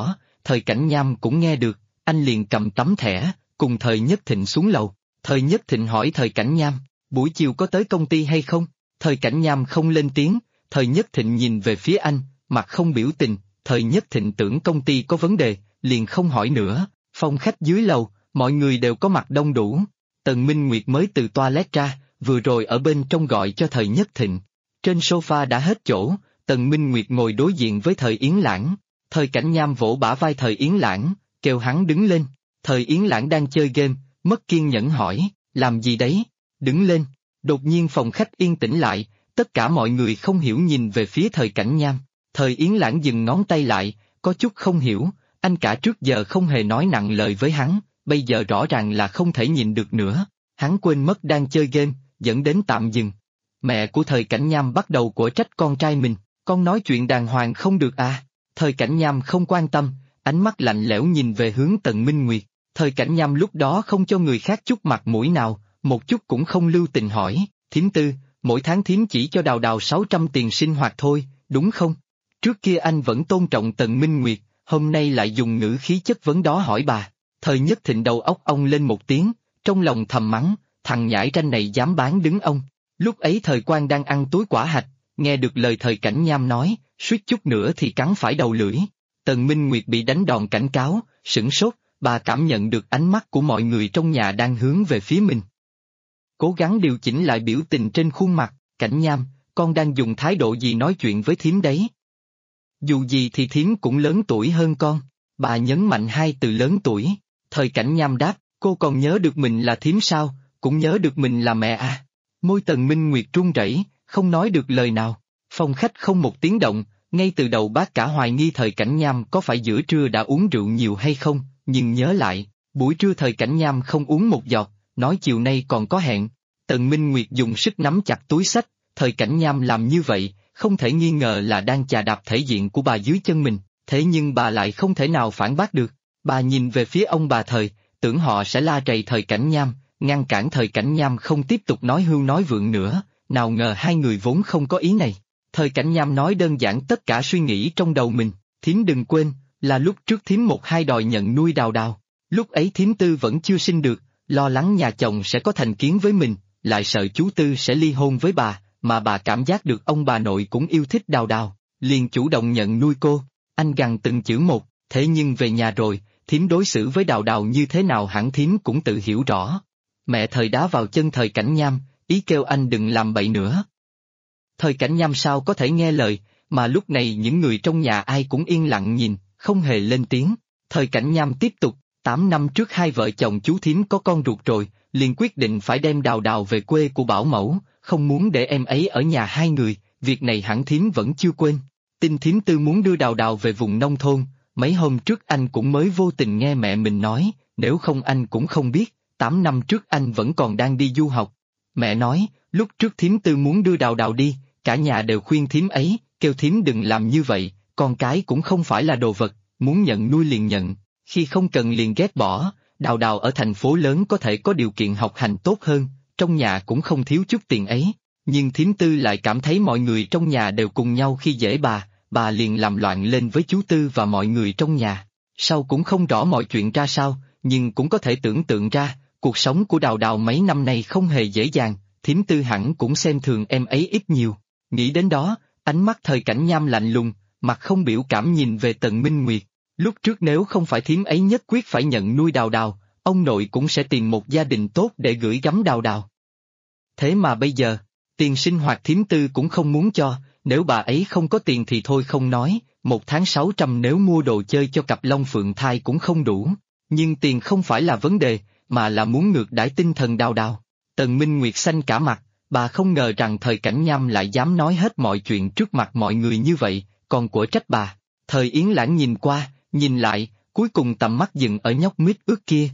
Thời Cảnh Nham cũng nghe được, anh liền cầm tấm thẻ, cùng Thời Nhất Thịnh xuống lầu. Thời Nhất Thịnh hỏi Thời Cảnh Nham, buổi chiều có tới công ty hay không? Thời Cảnh Nham không lên tiếng, Thời Nhất Thịnh nhìn về phía anh, mặt không biểu tình, Thời Nhất Thịnh tưởng công ty có vấn đề, liền không hỏi nữa. Phòng khách dưới lầu, mọi người đều có mặt đông đủ. Tần Minh Nguyệt mới từ toilet ra, vừa rồi ở bên trong gọi cho Thời Nhất Thịnh. Trên sofa đã hết chỗ, Tần Minh Nguyệt ngồi đối diện với Thời Yến Lãng. Thời Cảnh Nham vỗ bả vai Thời Yến Lãng, kêu hắn đứng lên. Thời Yến Lãng đang chơi game, mất kiên nhẫn hỏi, làm gì đấy? Đứng lên. Đột nhiên phòng khách yên tĩnh lại, tất cả mọi người không hiểu nhìn về phía Thời Cảnh Nham. Thời Yến Lãng dừng ngón tay lại, có chút không hiểu, anh cả trước giờ không hề nói nặng lời với hắn, bây giờ rõ ràng là không thể nhìn được nữa. Hắn quên mất đang chơi game, dẫn đến tạm dừng. Mẹ của Thời Cảnh Nham bắt đầu quở trách con trai mình, con nói chuyện đàng hoàng không được à? Thời Cảnh Nham không quan tâm, ánh mắt lạnh lẽo nhìn về hướng Tần Minh Nguyệt. Thời Cảnh Nham lúc đó không cho người khác chút mặt mũi nào, một chút cũng không lưu tình hỏi, thím Tư, mỗi tháng thím chỉ cho Đào Đào 600 tiền sinh hoạt thôi, đúng không? Trước kia anh vẫn tôn trọng Tần Minh Nguyệt, hôm nay lại dùng ngữ khí chất vấn đó hỏi bà. Thời Nhất Thịnh đầu óc ông lên một tiếng, trong lòng thầm mắng, thằng nhãi ranh này dám bán đứng ông. Lúc ấy Thời Quang đang ăn túi quả hạch, nghe được lời Thời Cảnh Nham nói, suýt chút nữa thì cắn phải đầu lưỡi. Tần Minh Nguyệt bị đánh đòn cảnh cáo, sửng sốt, bà cảm nhận được ánh mắt của mọi người trong nhà đang hướng về phía mình. Cố gắng điều chỉnh lại biểu tình trên khuôn mặt, Cảnh Nham, con đang dùng thái độ gì nói chuyện với thím đấy? Dù gì thì thím cũng lớn tuổi hơn con, bà nhấn mạnh hai từ lớn tuổi. Thời Cảnh Nham đáp, cô còn nhớ được mình là thím sao, cũng nhớ được mình là mẹ à? Môi Tần Minh Nguyệt run rẩy, không nói được lời nào. Phòng khách không một tiếng động, ngay từ đầu bác cả hoài nghi Thời Cảnh Nham có phải giữa trưa đã uống rượu nhiều hay không, nhưng nhớ lại, buổi trưa Thời Cảnh Nham không uống một giọt, nói chiều nay còn có hẹn. Tần Minh Nguyệt dùng sức nắm chặt túi xách, Thời Cảnh Nham làm như vậy, không thể nghi ngờ là đang chà đạp thể diện của bà dưới chân mình, thế nhưng bà lại không thể nào phản bác được. Bà nhìn về phía ông bà Thời, tưởng họ sẽ la rầy Thời Cảnh Nham, ngăn cản Thời Cảnh Nham không tiếp tục nói hưu nói vượng nữa, nào ngờ hai người vốn không có ý này. Thời Cảnh Nham nói đơn giản tất cả suy nghĩ trong đầu mình, thím đừng quên, là lúc trước thím một hai đòi nhận nuôi Đào Đào. Lúc ấy thím Tư vẫn chưa sinh được, lo lắng nhà chồng sẽ có thành kiến với mình, lại sợ chú Tư sẽ ly hôn với bà, mà bà cảm giác được ông bà nội cũng yêu thích Đào Đào, liền chủ động nhận nuôi cô. Anh gằn từng chữ một, thế nhưng về nhà rồi, thím đối xử với Đào Đào như thế nào hẳn thím cũng tự hiểu rõ. Mẹ Thời đá vào chân Thời Cảnh Nham, ý kêu anh đừng làm bậy nữa. Thời Cảnh Nham sao có thể nghe lời, mà lúc này những người trong nhà ai cũng yên lặng nhìn, không hề lên tiếng. Thời Cảnh Nham tiếp tục, 8 năm trước hai vợ chồng chú thím có con ruột rồi, liền quyết định phải đem Đào Đào về quê của bảo mẫu, không muốn để em ấy ở nhà hai người, việc này hẳn thím vẫn chưa quên. Tin thím Tư muốn đưa Đào Đào về vùng nông thôn, mấy hôm trước anh cũng mới vô tình nghe mẹ mình nói, nếu không anh cũng không biết, 8 năm trước anh vẫn còn đang đi du học. Mẹ nói, lúc trước thím Tư muốn đưa Đào Đào đi, cả nhà đều khuyên thím ấy, kêu thím đừng làm như vậy, con cái cũng không phải là đồ vật, muốn nhận nuôi liền nhận, khi không cần liền ghét bỏ. Đào Đào ở thành phố lớn có thể có điều kiện học hành tốt hơn, trong nhà cũng không thiếu chút tiền ấy, nhưng thím Tư lại cảm thấy mọi người trong nhà đều cùng nhau khi dễ bà liền làm loạn lên với chú Tư và mọi người trong nhà. Sau cũng không rõ mọi chuyện ra sao, nhưng cũng có thể tưởng tượng ra, cuộc sống của Đào Đào mấy năm nay không hề dễ dàng, thím Tư hẳn cũng xem thường em ấy ít nhiều. Nghĩ đến đó, ánh mắt Thời Cảnh Nham lạnh lùng, mặt không biểu cảm nhìn về Tần Minh Nguyệt. Lúc trước nếu không phải thím ấy nhất quyết phải nhận nuôi Đào Đào, ông nội cũng sẽ tìm một gia đình tốt để gửi gắm Đào Đào. Thế mà bây giờ, tiền sinh hoạt thím Tư cũng không muốn cho, nếu bà ấy không có tiền thì thôi không nói, một tháng 600 nếu mua đồ chơi cho cặp Long Phượng thai cũng không đủ, nhưng tiền không phải là vấn đề, mà là muốn ngược đãi tinh thần Đào Đào. Tần Minh Nguyệt xanh cả mặt, bà không ngờ rằng Thời Cảnh Nham lại dám nói hết mọi chuyện trước mặt mọi người như vậy, còn của trách bà. Thời Yến Lãng nhìn qua, nhìn lại, cuối cùng tầm mắt dừng ở nhóc mít ướt kia.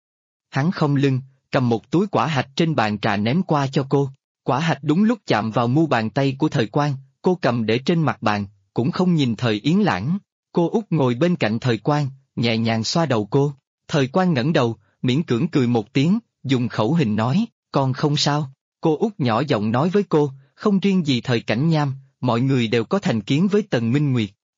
Hắn không lưng, cầm một túi quả hạch trên bàn trà ném qua cho cô. Quả hạch đúng lúc chạm vào mu bàn tay của Thời Quang, cô cầm để trên mặt bàn, cũng không nhìn Thời Yến Lãng. Cô út ngồi bên cạnh Thời Quang, nhẹ nhàng xoa đầu cô. Thời Quang ngẩng đầu, miễn cưỡng cười một tiếng, dùng khẩu hình nói, con không sao. Cô út nhỏ giọng nói với cô, không riêng gì Thời Cảnh Nham, mọi người đều có thành kiến với Tần Minh Nguyệt.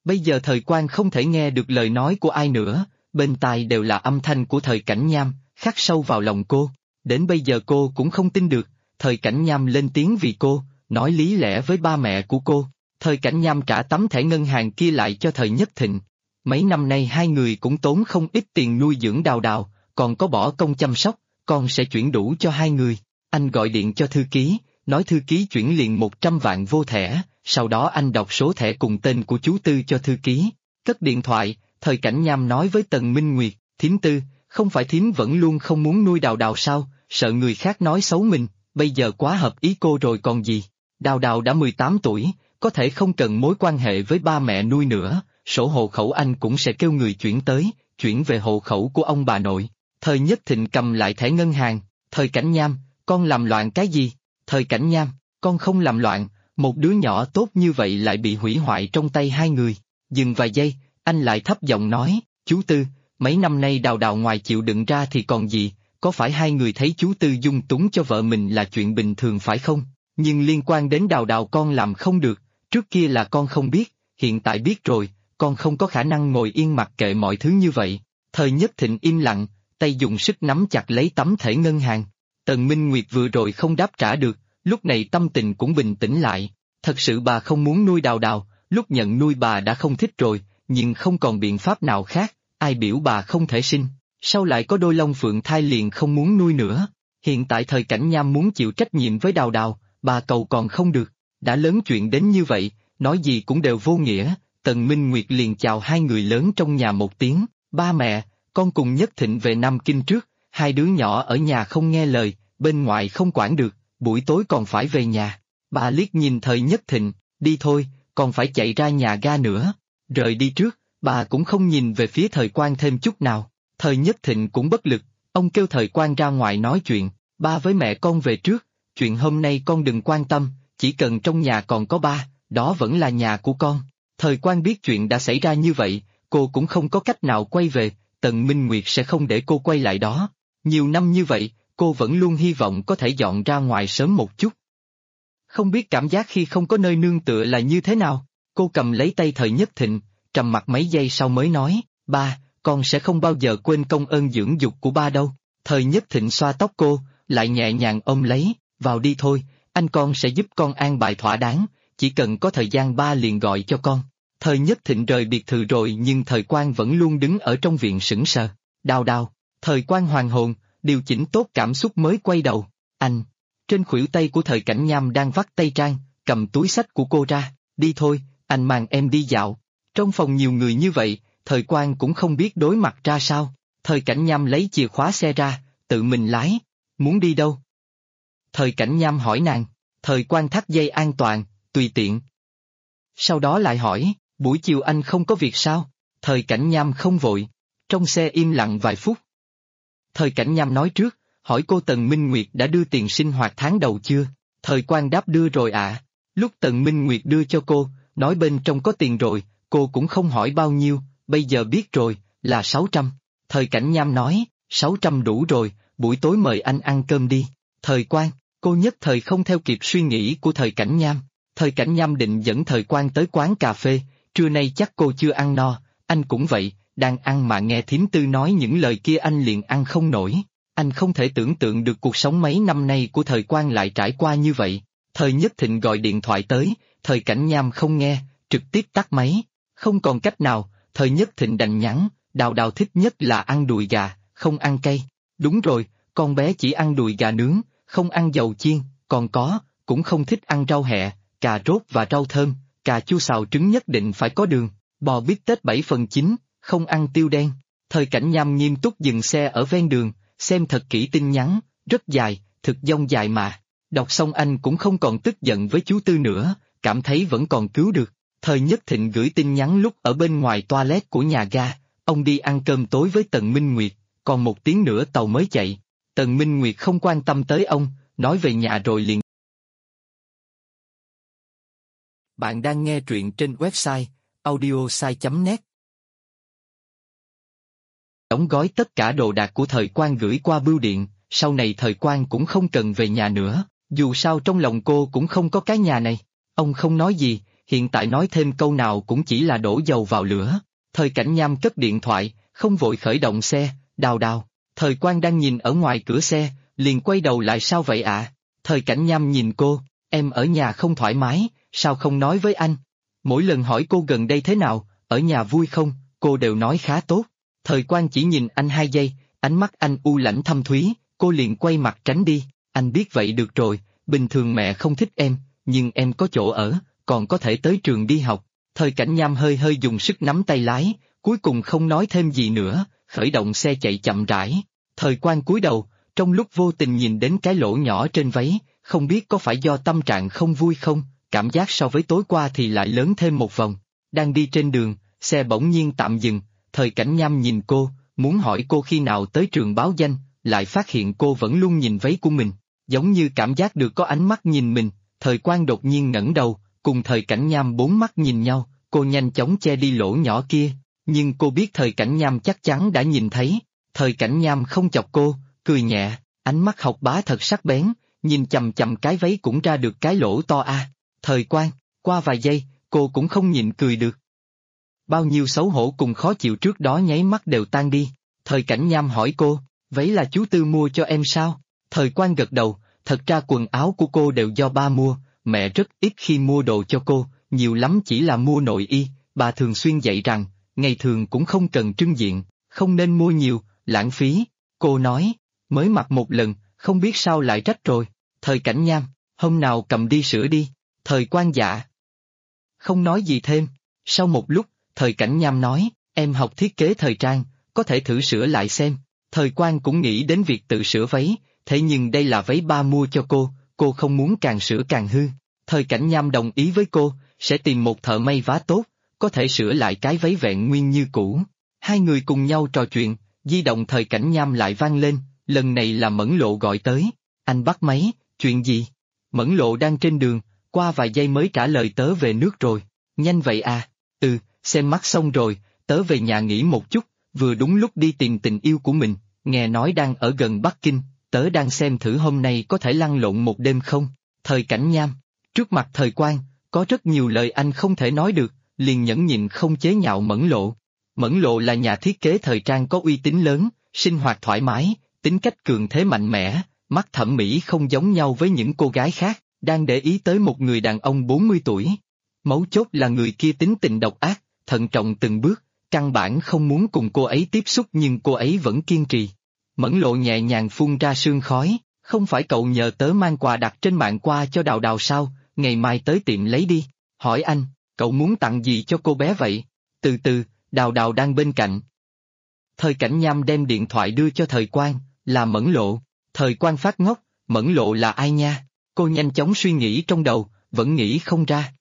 Bây giờ thời Quang không thể nghe được lời nói của ai nữa, bên tai đều là âm thanh của thời Cảnh Nham, khắc sâu vào lòng cô. Đến bây giờ cô cũng không tin được, thời Cảnh Nham lên tiếng vì cô, nói lý lẽ với ba mẹ của cô. Thời Cảnh Nham trả tấm thẻ ngân hàng kia lại cho thời Nhất Thịnh. Mấy năm nay hai người cũng tốn không ít tiền nuôi dưỡng Đào Đào, còn có bỏ công chăm sóc, con sẽ chuyển đủ cho hai người. Anh gọi điện cho thư ký, nói thư ký chuyển liền 100 vạn vô thẻ, sau đó anh đọc số thẻ cùng tên của chú Tư cho thư ký. Cất điện thoại, thời Cảnh Nham nói với Tần Minh Nguyệt, thím Tư, không phải thím vẫn luôn không muốn nuôi Đào Đào sao, sợ người khác nói xấu mình, bây giờ quá hợp ý cô rồi còn gì. Đào Đào đã 18 tuổi, có thể không cần mối quan hệ với ba mẹ nuôi nữa, sổ hộ khẩu anh cũng sẽ kêu người chuyển tới, chuyển về hộ khẩu của ông bà nội. Thời Nhất Thịnh cầm lại thẻ ngân hàng, thời Cảnh Nham, con làm loạn cái gì? Thời Cảnh Nham, con không làm loạn, một đứa nhỏ tốt như vậy lại bị hủy hoại trong tay hai người. Dừng vài giây, anh lại thấp giọng nói, chú Tư, mấy năm nay Đào Đào ngoài chịu đựng ra thì còn gì, có phải hai người thấy chú Tư dung túng cho vợ mình là chuyện bình thường phải không? Nhưng liên quan đến Đào Đào con làm không được, trước kia là con không biết, hiện tại biết rồi, con không có khả năng ngồi yên mặc kệ mọi thứ như vậy. Thời Nhất Thịnh im lặng, tay dùng sức nắm chặt lấy tấm thẻ ngân hàng. Tần Minh Nguyệt vừa rồi không đáp trả được, lúc này tâm tình cũng bình tĩnh lại. Thật sự bà không muốn nuôi Đào Đào, lúc nhận nuôi bà đã không thích rồi, nhưng không còn biện pháp nào khác, ai biểu bà không thể sinh, sao lại có đôi long phượng thai liền không muốn nuôi nữa. Hiện tại thời Cảnh Nham muốn chịu trách nhiệm với Đào Đào, bà cầu còn không được, đã lớn chuyện đến như vậy, nói gì cũng đều vô nghĩa. Tần Minh Nguyệt liền chào hai người lớn trong nhà một tiếng, ba mẹ, con cùng Nhất Thịnh về Nam Kinh trước, hai đứa nhỏ ở nhà không nghe lời, bên ngoài không quản được, buổi tối còn phải về nhà. Bà liếc nhìn thời Nhất Thịnh, đi thôi, còn phải chạy ra nhà ga nữa. Rời đi trước, bà cũng không nhìn về phía thời Quang thêm chút nào. Thời Nhất Thịnh cũng bất lực, ông kêu thời Quang ra ngoài nói chuyện, ba với mẹ con về trước, chuyện hôm nay con đừng quan tâm, chỉ cần trong nhà còn có ba, đó vẫn là nhà của con. Thời Quang biết chuyện đã xảy ra như vậy, cô cũng không có cách nào quay về, Tần Minh Nguyệt sẽ không để cô quay lại đó. Nhiều năm như vậy, cô vẫn luôn hy vọng có thể dọn ra ngoài sớm một chút. Không biết cảm giác khi không có nơi nương tựa là như thế nào, cô cầm lấy tay thời Nhất Thịnh, trầm mặc mấy giây sau mới nói, ba, con sẽ không bao giờ quên công ơn dưỡng dục của ba đâu. Thời Nhất Thịnh xoa tóc cô, lại nhẹ nhàng ôm lấy, vào đi thôi, anh con sẽ giúp con an bài thỏa đáng, chỉ cần có thời gian ba liền gọi cho con. Thời Nhất Thịnh rời biệt thự rồi nhưng thời Quang vẫn luôn đứng ở trong viện sững sờ. Đào Đào, thời Quang hoàn hồn, điều chỉnh tốt cảm xúc mới quay đầu. Anh, trên khuỷu tay của thời Cảnh Nham đang vắt tay Trang, cầm túi xách của cô ra, đi thôi, anh mang em đi dạo. Trong phòng nhiều người như vậy, thời Quang cũng không biết đối mặt ra sao. Thời Cảnh Nham lấy chìa khóa xe ra, tự mình lái. Muốn đi đâu? Thời Cảnh Nham hỏi nàng, thời Quang thắt dây an toàn, tùy tiện. Sau đó lại hỏi, buổi chiều anh không có việc sao? Thời Cảnh Nham không vội. Trong xe im lặng vài phút. Thời Cảnh Nham nói trước, hỏi cô Tần Minh Nguyệt đã đưa tiền sinh hoạt tháng đầu chưa? Thời Quang đáp đưa rồi ạ. Lúc Tần Minh Nguyệt đưa cho cô, nói bên trong có tiền rồi, cô cũng không hỏi bao nhiêu, bây giờ biết rồi, là 600. Thời Cảnh Nham nói, 600 đủ rồi, buổi tối mời anh ăn cơm đi. Thời Quang, cô nhất thời không theo kịp suy nghĩ của thời Cảnh Nham. Thời Cảnh Nham định dẫn thời Quang tới quán cà phê, trưa nay chắc cô chưa ăn no, anh cũng vậy, đang ăn mà nghe thím Tư nói những lời kia anh liền ăn không nổi. Anh không thể tưởng tượng được cuộc sống mấy năm nay của thời Quang lại trải qua như vậy. Thời Nhất Thịnh gọi điện thoại tới, thời Cảnh Nham không nghe, trực tiếp tắt máy. Không còn cách nào, thời Nhất Thịnh đành nhắn, Đào Đào thích nhất là ăn đùi gà, không ăn cay. Đúng rồi, con bé chỉ ăn đùi gà nướng, không ăn dầu chiên, còn cũng không thích ăn rau hẹ, cà rốt và rau thơm, cà chua xào trứng nhất định phải có đường, bò bít tết 7/9, không ăn tiêu đen. Thời Cảnh Nham nghiêm túc dừng xe ở ven đường, xem thật kỹ tin nhắn, rất dài, thực dông dài mà. Đọc xong anh cũng không còn tức giận với chú Tư nữa, cảm thấy vẫn còn cứu được. Thời Nhất Thịnh gửi tin nhắn lúc ở bên ngoài toilet của nhà ga, ông đi ăn cơm tối với Tần Minh Nguyệt, còn 1 tiếng nữa tàu mới chạy. Tần Minh Nguyệt không quan tâm tới ông, nói về nhà rồi liền. Bạn đang nghe truyện trên website audiosai.net. Đóng gói tất cả đồ đạc của thời Quang gửi qua bưu điện, sau này thời Quang cũng không cần về nhà nữa, dù sao trong lòng cô cũng không có cái nhà này. Ông không nói gì, hiện tại nói thêm câu nào cũng chỉ là đổ dầu vào lửa. Thời Cảnh Nham cất điện thoại, không vội khởi động xe. Đào đào. Thời Quang đang nhìn ở ngoài cửa xe, liền quay đầu lại. Sao vậy ạ? Thời Cảnh Nham nhìn cô, em ở nhà không thoải mái, sao không nói với anh? Mỗi lần hỏi cô gần đây thế nào, ở nhà vui không, cô đều nói khá tốt. Thời Quang chỉ nhìn anh 2 giây, ánh mắt anh u lãnh thâm thúy, cô liền quay mặt tránh đi. Anh biết vậy được rồi, bình thường mẹ không thích em, nhưng em có chỗ ở, còn có thể tới trường đi học. Thời Cảnh Nham hơi hơi dùng sức nắm tay lái, cuối cùng không nói thêm gì nữa, khởi động xe chạy chậm rãi. Thời Quang cúi đầu, trong lúc vô tình nhìn đến cái lỗ nhỏ trên váy, không biết có phải do tâm trạng không vui không, cảm giác so với tối qua thì lại lớn thêm một vòng. Đang đi trên đường, xe bỗng nhiên tạm dừng, Thời Cảnh Nham nhìn cô, muốn hỏi cô khi nào tới trường báo danh, lại phát hiện cô vẫn luôn nhìn váy của mình, giống như cảm giác được có ánh mắt nhìn mình. Thời Quang đột nhiên ngẩng đầu, cùng Thời Cảnh Nham 4 mắt nhìn nhau, cô nhanh chóng che đi lỗ nhỏ kia, nhưng cô biết Thời Cảnh Nham chắc chắn đã nhìn thấy. Thời Cảnh Nham không chọc cô, cười nhẹ, ánh mắt học bá thật sắc bén, nhìn chằm chằm cái váy cũng ra được cái lỗ to a. Thời Quang, qua vài giây, cô cũng không nhịn cười được. Bao nhiêu xấu hổ cùng khó chịu trước đó nháy mắt đều tan đi. Thời Cảnh Nham hỏi cô, váy là chú Tư mua cho em sao? Thời Quang gật đầu, thật ra quần áo của cô đều do ba mua, mẹ rất ít khi mua đồ cho cô, nhiều lắm chỉ là mua nội y. Bà thường xuyên dạy rằng, ngày thường cũng không cần trưng diện, không nên mua nhiều, lãng phí. Cô nói, mới mặc một lần, không biết sao lại trách rồi. Thời Cảnh Nham, hôm nào cầm đi sửa đi. Thời Quang dạ. Không nói gì thêm. Sau một lúc, Thời Cảnh Nham nói, em học thiết kế thời trang, có thể thử sửa lại xem. Thời Quang cũng nghĩ đến việc tự sửa váy, thế nhưng đây là váy ba mua cho cô không muốn càng sửa càng hư. Thời Cảnh Nham đồng ý với cô, sẽ tìm một thợ may vá tốt, có thể sửa lại cái váy vẹn nguyên như cũ. Hai người cùng nhau trò chuyện, di động Thời Cảnh Nham lại vang lên, lần này là Mẫn Lộ gọi tới. Anh bắt máy, chuyện gì? Mẫn Lộ đang trên đường, qua vài giây mới trả lời tớ về nước rồi. Nhanh vậy à? Ừ, xem mắt xong rồi, tớ về nhà nghỉ một chút, vừa đúng lúc đi tìm tình yêu của mình, nghe nói đang ở gần Bắc Kinh, tớ đang xem thử hôm nay có thể lăn lộn một đêm không? Thời Cảnh Nham, trước mặt Thời Quang, có rất nhiều lời anh không thể nói được, liền nhẫn nhịn không chế nhạo Mẫn Lộ. Mẫn Lộ là nhà thiết kế thời trang có uy tín lớn, sinh hoạt thoải mái, tính cách cường thế mạnh mẽ, mắt thẩm mỹ không giống nhau với những cô gái khác, đang để ý tới một người đàn ông 40 tuổi. Mấu chốt là người kia tính tình độc ác, thận trọng từng bước, căn bản không muốn cùng cô ấy tiếp xúc nhưng cô ấy vẫn kiên trì. Mẫn Lộ nhẹ nhàng phun ra sương khói, không phải cậu nhờ tớ mang quà đặt trên mạng qua cho Đào Đào sao, ngày mai tới tiệm lấy đi. Hỏi anh, cậu muốn tặng gì cho cô bé vậy? Từ từ, Đào Đào đang bên cạnh. Thời Cảnh Nham đem điện thoại đưa cho Thời Quang, là Mẫn Lộ. Thời Quang phát ngốc, Mẫn Lộ là ai nha? Cô nhanh chóng suy nghĩ trong đầu, vẫn nghĩ không ra.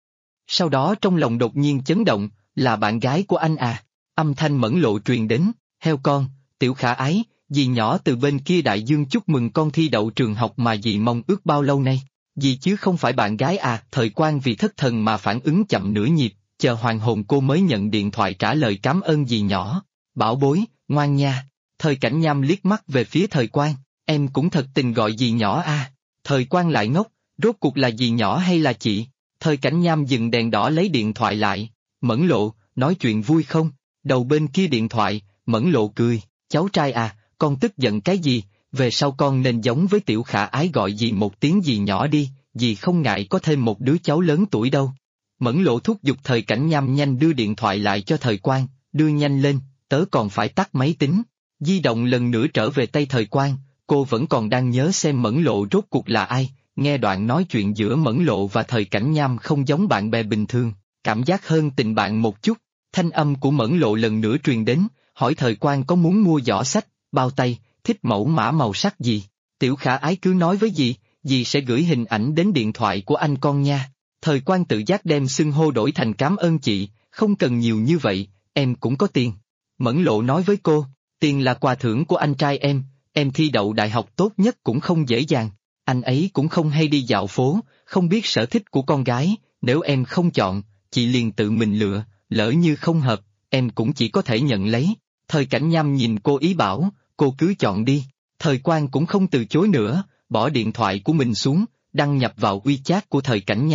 Sau đó trong lòng đột nhiên chấn động, là bạn gái của anh à? Âm thanh Mẫn Lộ truyền đến, heo con, Tiểu Khả Ái, dì nhỏ từ bên kia đại dương chúc mừng con thi đậu trường học mà dì mong ước bao lâu nay. Dì chứ không phải bạn gái à? Thời Quang vì thất thần mà phản ứng chậm nửa nhịp, chờ hoàn hồn cô mới nhận điện thoại trả lời cảm ơn dì nhỏ. Bảo bối, ngoan nha. Thời Cảnh Nham liếc mắt về phía Thời Quang, em cũng thật tình gọi dì nhỏ à? Thời Quang lại ngốc, rốt cuộc là dì nhỏ hay là chị? Thời Cảnh Nham dừng đèn đỏ lấy điện thoại lại. Mẫn Lộ, nói chuyện vui không? Đầu bên kia điện thoại, Mẫn Lộ cười, cháu trai à, con tức giận cái gì? Về sau con nên giống với Tiểu Khả Ái gọi dì một tiếng dì nhỏ đi, dì không ngại có thêm một đứa cháu lớn tuổi đâu. Mẫn Lộ thúc giục Thời Cảnh Nham nhanh đưa điện thoại lại cho Thời Quang, đưa nhanh lên, tớ còn phải tắt máy tính. Di động lần nữa trở về tay Thời Quang, cô vẫn còn đang nhớ xem Mẫn Lộ rốt cuộc là ai, nghe đoạn nói chuyện giữa Mẫn Lộ và Thời Cảnh Nham không giống bạn bè bình thường, cảm giác hơn tình bạn một chút. Thanh âm của Mẫn Lộ lần nữa truyền đến, hỏi Thời Quang có muốn mua giỏ sách, bao tay, thích mẫu mã màu sắc gì. Tiểu Khả Ái cứ nói với dì sẽ gửi hình ảnh đến điện thoại của anh con nha. Thời Quang tự giác đem xưng hô đổi thành cảm ơn chị, không cần nhiều như vậy, em cũng có tiền. Mẫn Lộ nói với cô, tiền là quà thưởng của anh trai em thi đậu đại học tốt nhất cũng không dễ dàng. Anh ấy cũng không hay đi dạo phố, không biết sở thích của con gái, nếu em không chọn, chị liền tự mình lựa, lỡ như không hợp, em cũng chỉ có thể nhận lấy. Thời Cảnh Nham nhìn cô ý bảo, cô cứ chọn đi. Thời Quang cũng không từ chối nữa, bỏ điện thoại của mình xuống, đăng nhập vào WeChat của Thời Cảnh Nham,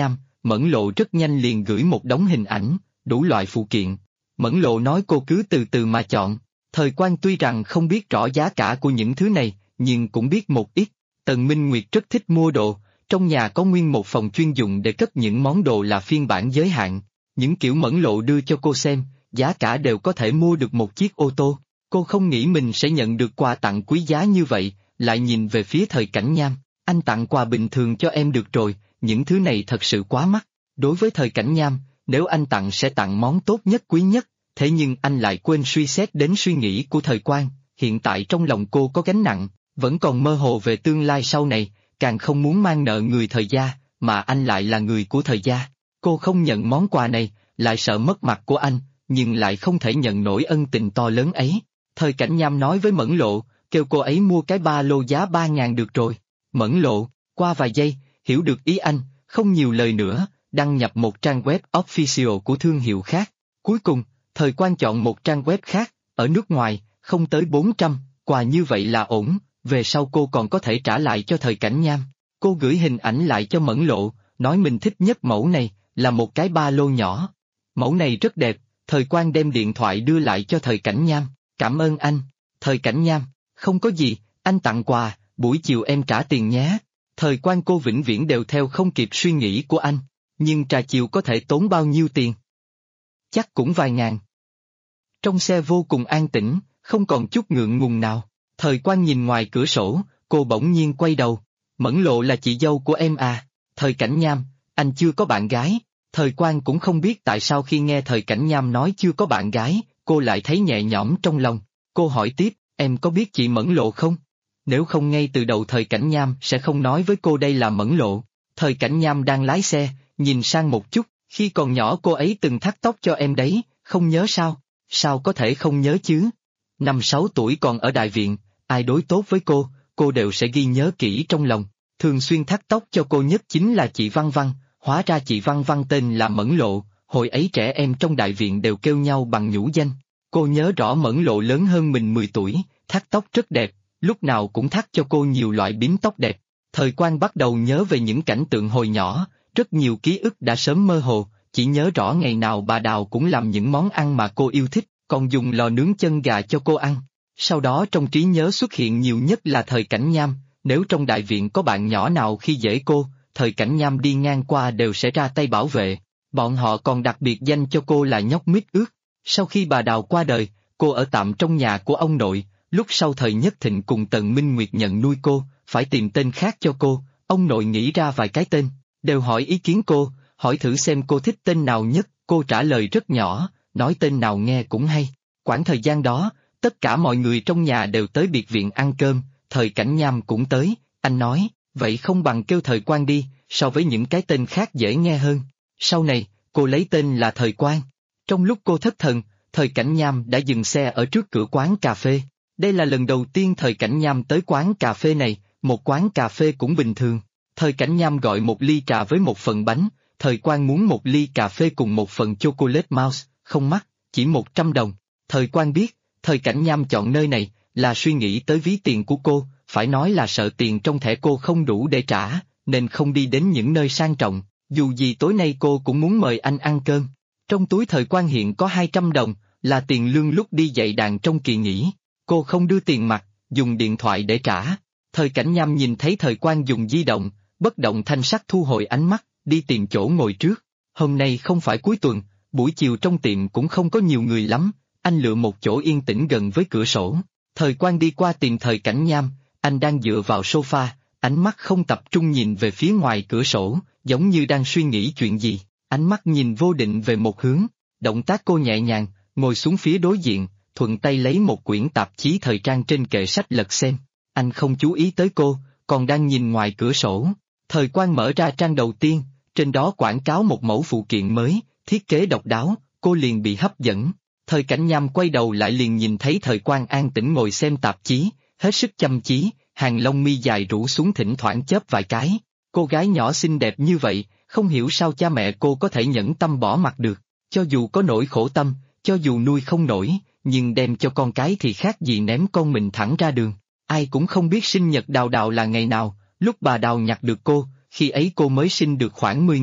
Mẫn Lộ rất nhanh liền gửi một đống hình ảnh, đủ loại phụ kiện. Mẫn Lộ nói cô cứ từ từ mà chọn. Thời Quang tuy rằng không biết rõ giá cả của những thứ này, nhưng cũng biết một ít. Tần Minh Nguyệt rất thích mua đồ, trong nhà có nguyên một phòng chuyên dụng để cất những món đồ là phiên bản giới hạn. Những kiểu Mẫn Lộ đưa cho cô xem, giá cả đều có thể mua được một chiếc ô tô. Cô không nghĩ mình sẽ nhận được quà tặng quý giá như vậy, lại nhìn về phía Thời Cảnh Nham. Anh tặng quà bình thường cho em được rồi, những thứ này thật sự quá mắc. Đối với Thời Cảnh Nham, nếu anh tặng sẽ tặng món tốt nhất quý nhất, thế nhưng anh lại quên suy xét đến suy nghĩ của Thời Quang. Hiện tại trong lòng cô có gánh nặng, vẫn còn mơ hồ về tương lai sau này, càng không muốn mang nợ người Thời gia, mà anh lại là người của Thời gia. Cô không nhận món quà này, lại sợ mất mặt của anh, nhưng lại không thể nhận nổi ân tình to lớn ấy. Thời Cảnh Nham nói với Mẫn Lộ, kêu cô ấy mua cái ba lô giá 3.000 được rồi. Mẫn Lộ, qua vài giây, hiểu được ý anh, không nhiều lời nữa, đăng nhập một trang web official của thương hiệu khác. Cuối cùng, Thời Quang chọn một trang web khác, ở nước ngoài, không tới 400, quà như vậy là ổn, về sau cô còn có thể trả lại cho Thời Cảnh Nham. Cô gửi hình ảnh lại cho Mẫn Lộ, nói mình thích nhất mẫu này, là một cái ba lô nhỏ. Mẫu này rất đẹp, Thời Quang đem điện thoại đưa lại cho Thời Cảnh Nham, cảm ơn anh. Thời Cảnh Nham, không có gì, anh tặng quà, buổi chiều em trả tiền nhé. Thời Quang cô vĩnh viễn đều theo không kịp suy nghĩ của anh, nhưng trà chiều có thể tốn bao nhiêu tiền? Chắc cũng vài ngàn. Trong xe vô cùng an tĩnh, không còn chút ngượng ngùng nào. Thời Quang nhìn ngoài cửa sổ, cô bỗng nhiên quay đầu. Mẫn Lộ là chị dâu của em à? Thời Cảnh Nham, anh chưa có bạn gái. Thời Quang cũng không biết tại sao khi nghe Thời Cảnh Nham nói chưa có bạn gái, cô lại thấy nhẹ nhõm trong lòng. Cô hỏi tiếp, em có biết chị Mẫn Lộ không? Nếu không ngay từ đầu Thời Cảnh Nham sẽ không nói với cô đây là Mẫn Lộ. Thời Cảnh Nham đang lái xe, nhìn sang một chút, khi còn nhỏ cô ấy từng thắt tóc cho em đấy, không nhớ sao? Sao có thể không nhớ chứ? 5-6 tuổi còn ở đại viện, ai đối tốt với cô đều sẽ ghi nhớ kỹ trong lòng. Thường xuyên thắt tóc cho cô nhất chính là chị Văn Văn, hóa ra chị Văn Văn tên là Mẫn Lộ, hồi ấy trẻ em trong đại viện đều kêu nhau bằng nhũ danh. Cô nhớ rõ Mẫn Lộ lớn hơn mình 10 tuổi, thắt tóc rất đẹp, lúc nào cũng thắt cho cô nhiều loại bím tóc đẹp. Thời Quang bắt đầu nhớ về những cảnh tượng hồi nhỏ, rất nhiều ký ức đã sớm mơ hồ, chỉ nhớ rõ ngày nào bà Đào cũng làm những món ăn mà cô yêu thích, còn dùng lò nướng chân gà cho cô ăn. Sau đó trong trí nhớ xuất hiện nhiều nhất là Thời Cảnh Nham, nếu trong đại viện có bạn nhỏ nào khi dễ cô, Thời Cảnh Nham đi ngang qua đều sẽ ra tay bảo vệ. Bọn họ còn đặc biệt danh cho cô là nhóc mít ướt. Sau khi bà Đào qua đời, cô ở tạm trong nhà của ông nội, lúc sau Thời Nhất Thịnh cùng Tần Minh Nguyệt nhận nuôi cô, phải tìm tên khác cho cô, ông nội nghĩ ra vài cái tên, đều hỏi ý kiến cô, hỏi thử xem cô thích tên nào nhất, cô trả lời rất nhỏ, nói tên nào nghe cũng hay. Quãng thời gian đó, tất cả mọi người trong nhà đều tới biệt viện ăn cơm, Thời Cảnh Nham cũng tới, anh nói, vậy không bằng kêu Thời Quang đi, so với những cái tên khác dễ nghe hơn. Sau này, cô lấy tên là Thời Quang. Trong lúc cô thất thần, Thời Cảnh Nham đã dừng xe ở trước cửa quán cà phê. Đây là lần đầu tiên Thời Cảnh Nham tới quán cà phê này, một quán cà phê cũng bình thường. Thời Cảnh Nham gọi một ly trà với một phần bánh, Thời Quang muốn một ly cà phê cùng một phần chocolate mouse, không mắc, chỉ 100 đồng. Thời Quang biết, Thời Cảnh Nham chọn nơi này, là suy nghĩ tới ví tiền của cô, phải nói là sợ tiền trong thẻ cô không đủ để trả, nên không đi đến những nơi sang trọng, dù gì tối nay cô cũng muốn mời anh ăn cơm. Trong túi Thời Quang hiện có 200 đồng, là tiền lương lúc đi dạy đàn trong kỳ nghỉ, cô không đưa tiền mặt, dùng điện thoại để trả. Thời Cảnh Nham nhìn thấy Thời Quang dùng di động, bất động thanh sắc thu hồi ánh mắt, đi tìm chỗ ngồi trước. Hôm nay không phải cuối tuần, buổi chiều trong tiệm cũng không có nhiều người lắm, anh lựa một chỗ yên tĩnh gần với cửa sổ. Thời Quang đi qua tìm Thời Cảnh Nham, anh đang dựa vào sofa, ánh mắt không tập trung nhìn về phía ngoài cửa sổ, giống như đang suy nghĩ chuyện gì, ánh mắt nhìn vô định về một hướng, động tác cô nhẹ nhàng, ngồi xuống phía đối diện, thuận tay lấy một quyển tạp chí thời trang trên kệ sách lật xem. Anh không chú ý tới cô, còn đang nhìn ngoài cửa sổ. Thời Quang mở ra trang đầu tiên, trên đó quảng cáo một mẫu phụ kiện mới, thiết kế độc đáo, cô liền bị hấp dẫn. Thời Cảnh Nham quay đầu lại liền nhìn thấy Thời Quang an tĩnh ngồi xem tạp chí, hết sức chăm chí, hàng lông mi dài rủ xuống thỉnh thoảng chớp vài cái. Cô gái nhỏ xinh đẹp như vậy, không hiểu sao cha mẹ cô có thể nhẫn tâm bỏ mặc được, cho dù có nỗi khổ tâm, cho dù nuôi không nổi, nhưng đem cho con cái thì khác gì ném con mình thẳng ra đường. Ai cũng không biết sinh nhật Đào Đào là ngày nào, lúc bà Đào nhặt được cô, khi ấy cô mới sinh được khoảng 10 ngày,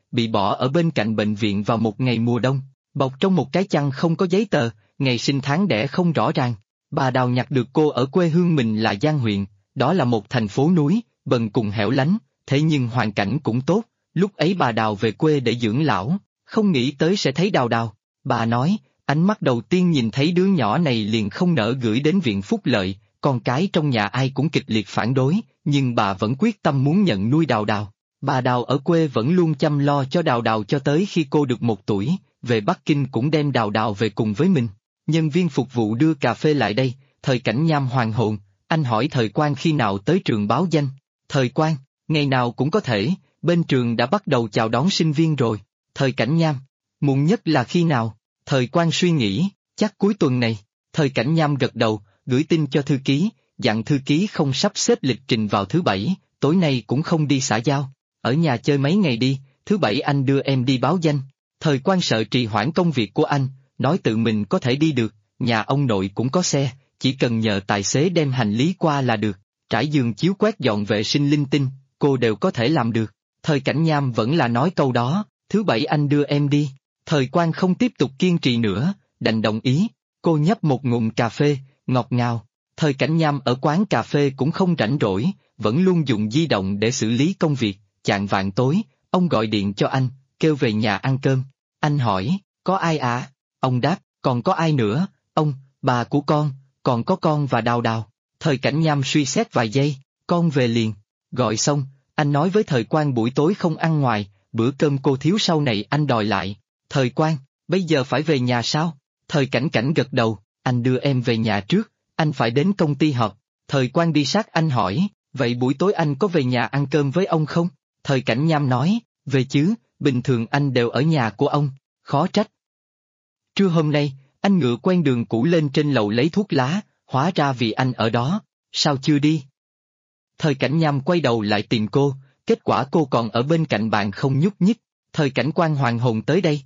bị bỏ ở bên cạnh bệnh viện vào một ngày mùa đông, bọc trong một cái chăn không có giấy tờ, ngày sinh tháng đẻ không rõ ràng. Bà Đào nhặt được cô ở quê hương mình là Giang huyện, đó là một thành phố núi, bần cùng hẻo lánh, thế nhưng hoàn cảnh cũng tốt. Lúc ấy bà Đào về quê để dưỡng lão, không nghĩ tới sẽ thấy Đào Đào. Bà nói, ánh mắt đầu tiên nhìn thấy đứa nhỏ này liền không nỡ gửi đến viện phúc lợi, con cái trong nhà ai cũng kịch liệt phản đối, nhưng bà vẫn quyết tâm muốn nhận nuôi Đào Đào. Bà Đào ở quê vẫn luôn chăm lo cho Đào Đào cho tới khi cô được 1 tuổi, về Bắc Kinh cũng đem Đào Đào về cùng với mình. Nhân viên phục vụ đưa cà phê lại đây, Thời Cảnh Nham hoàn hồn, anh hỏi Thời Quang khi nào tới trường báo danh. Thời Quang, ngày nào cũng có thể, bên trường đã bắt đầu chào đón sinh viên rồi. Thời Cảnh Nham, muộn nhất là khi nào? Thời Quang suy nghĩ, chắc cuối tuần này. Thời Cảnh Nham gật đầu, gửi tin cho thư ký, dặn thư ký không sắp xếp lịch trình vào thứ Bảy, tối nay cũng không đi xã giao. Ở nhà chơi mấy ngày đi, thứ Bảy anh đưa em đi báo danh. Thời Quang sợ trì hoãn công việc của anh, nói tự mình có thể đi được, nhà ông nội cũng có xe, chỉ cần nhờ tài xế đem hành lý qua là được, trải giường chiếu quét dọn vệ sinh linh tinh, cô đều có thể làm được. Thời Cảnh Nham vẫn là nói câu đó, thứ Bảy anh đưa em đi. Thời Quang không tiếp tục kiên trì nữa, đành đồng ý. Cô nhấp một ngụm cà phê, ngọt ngào. Thời Cảnh Nham ở quán cà phê cũng không rảnh rỗi, vẫn luôn dùng di động để xử lý công việc. Chạng vạng tối, ông gọi điện cho anh, kêu về nhà ăn cơm. Anh hỏi, có ai à? Ông đáp, còn có ai nữa, ông, bà của con, còn có con và Đào Đào. Thời Cảnh Nham suy xét vài giây, con về liền. Gọi xong, anh nói với Thời Quang buổi tối không ăn ngoài, bữa cơm cô thiếu sau này anh đòi lại. Thời Quang, bây giờ phải về nhà sao? Thời Cảnh Cảnh gật đầu, anh đưa em về nhà trước, anh phải đến công ty họp. Thời Quang đi sát anh hỏi, vậy buổi tối anh có về nhà ăn cơm với ông không? Thời Cảnh Nham nói, về chứ, bình thường anh đều ở nhà của ông, khó trách. Trưa hôm nay, anh ngựa quen đường cũ lên trên lầu lấy thuốc lá, hóa ra vì anh ở đó, sao chưa đi? Thời Cảnh Nham quay đầu lại tìm cô, kết quả cô còn ở bên cạnh bạn không nhúc nhích. Thời Cảnh Quang hoàng hồn tới đây,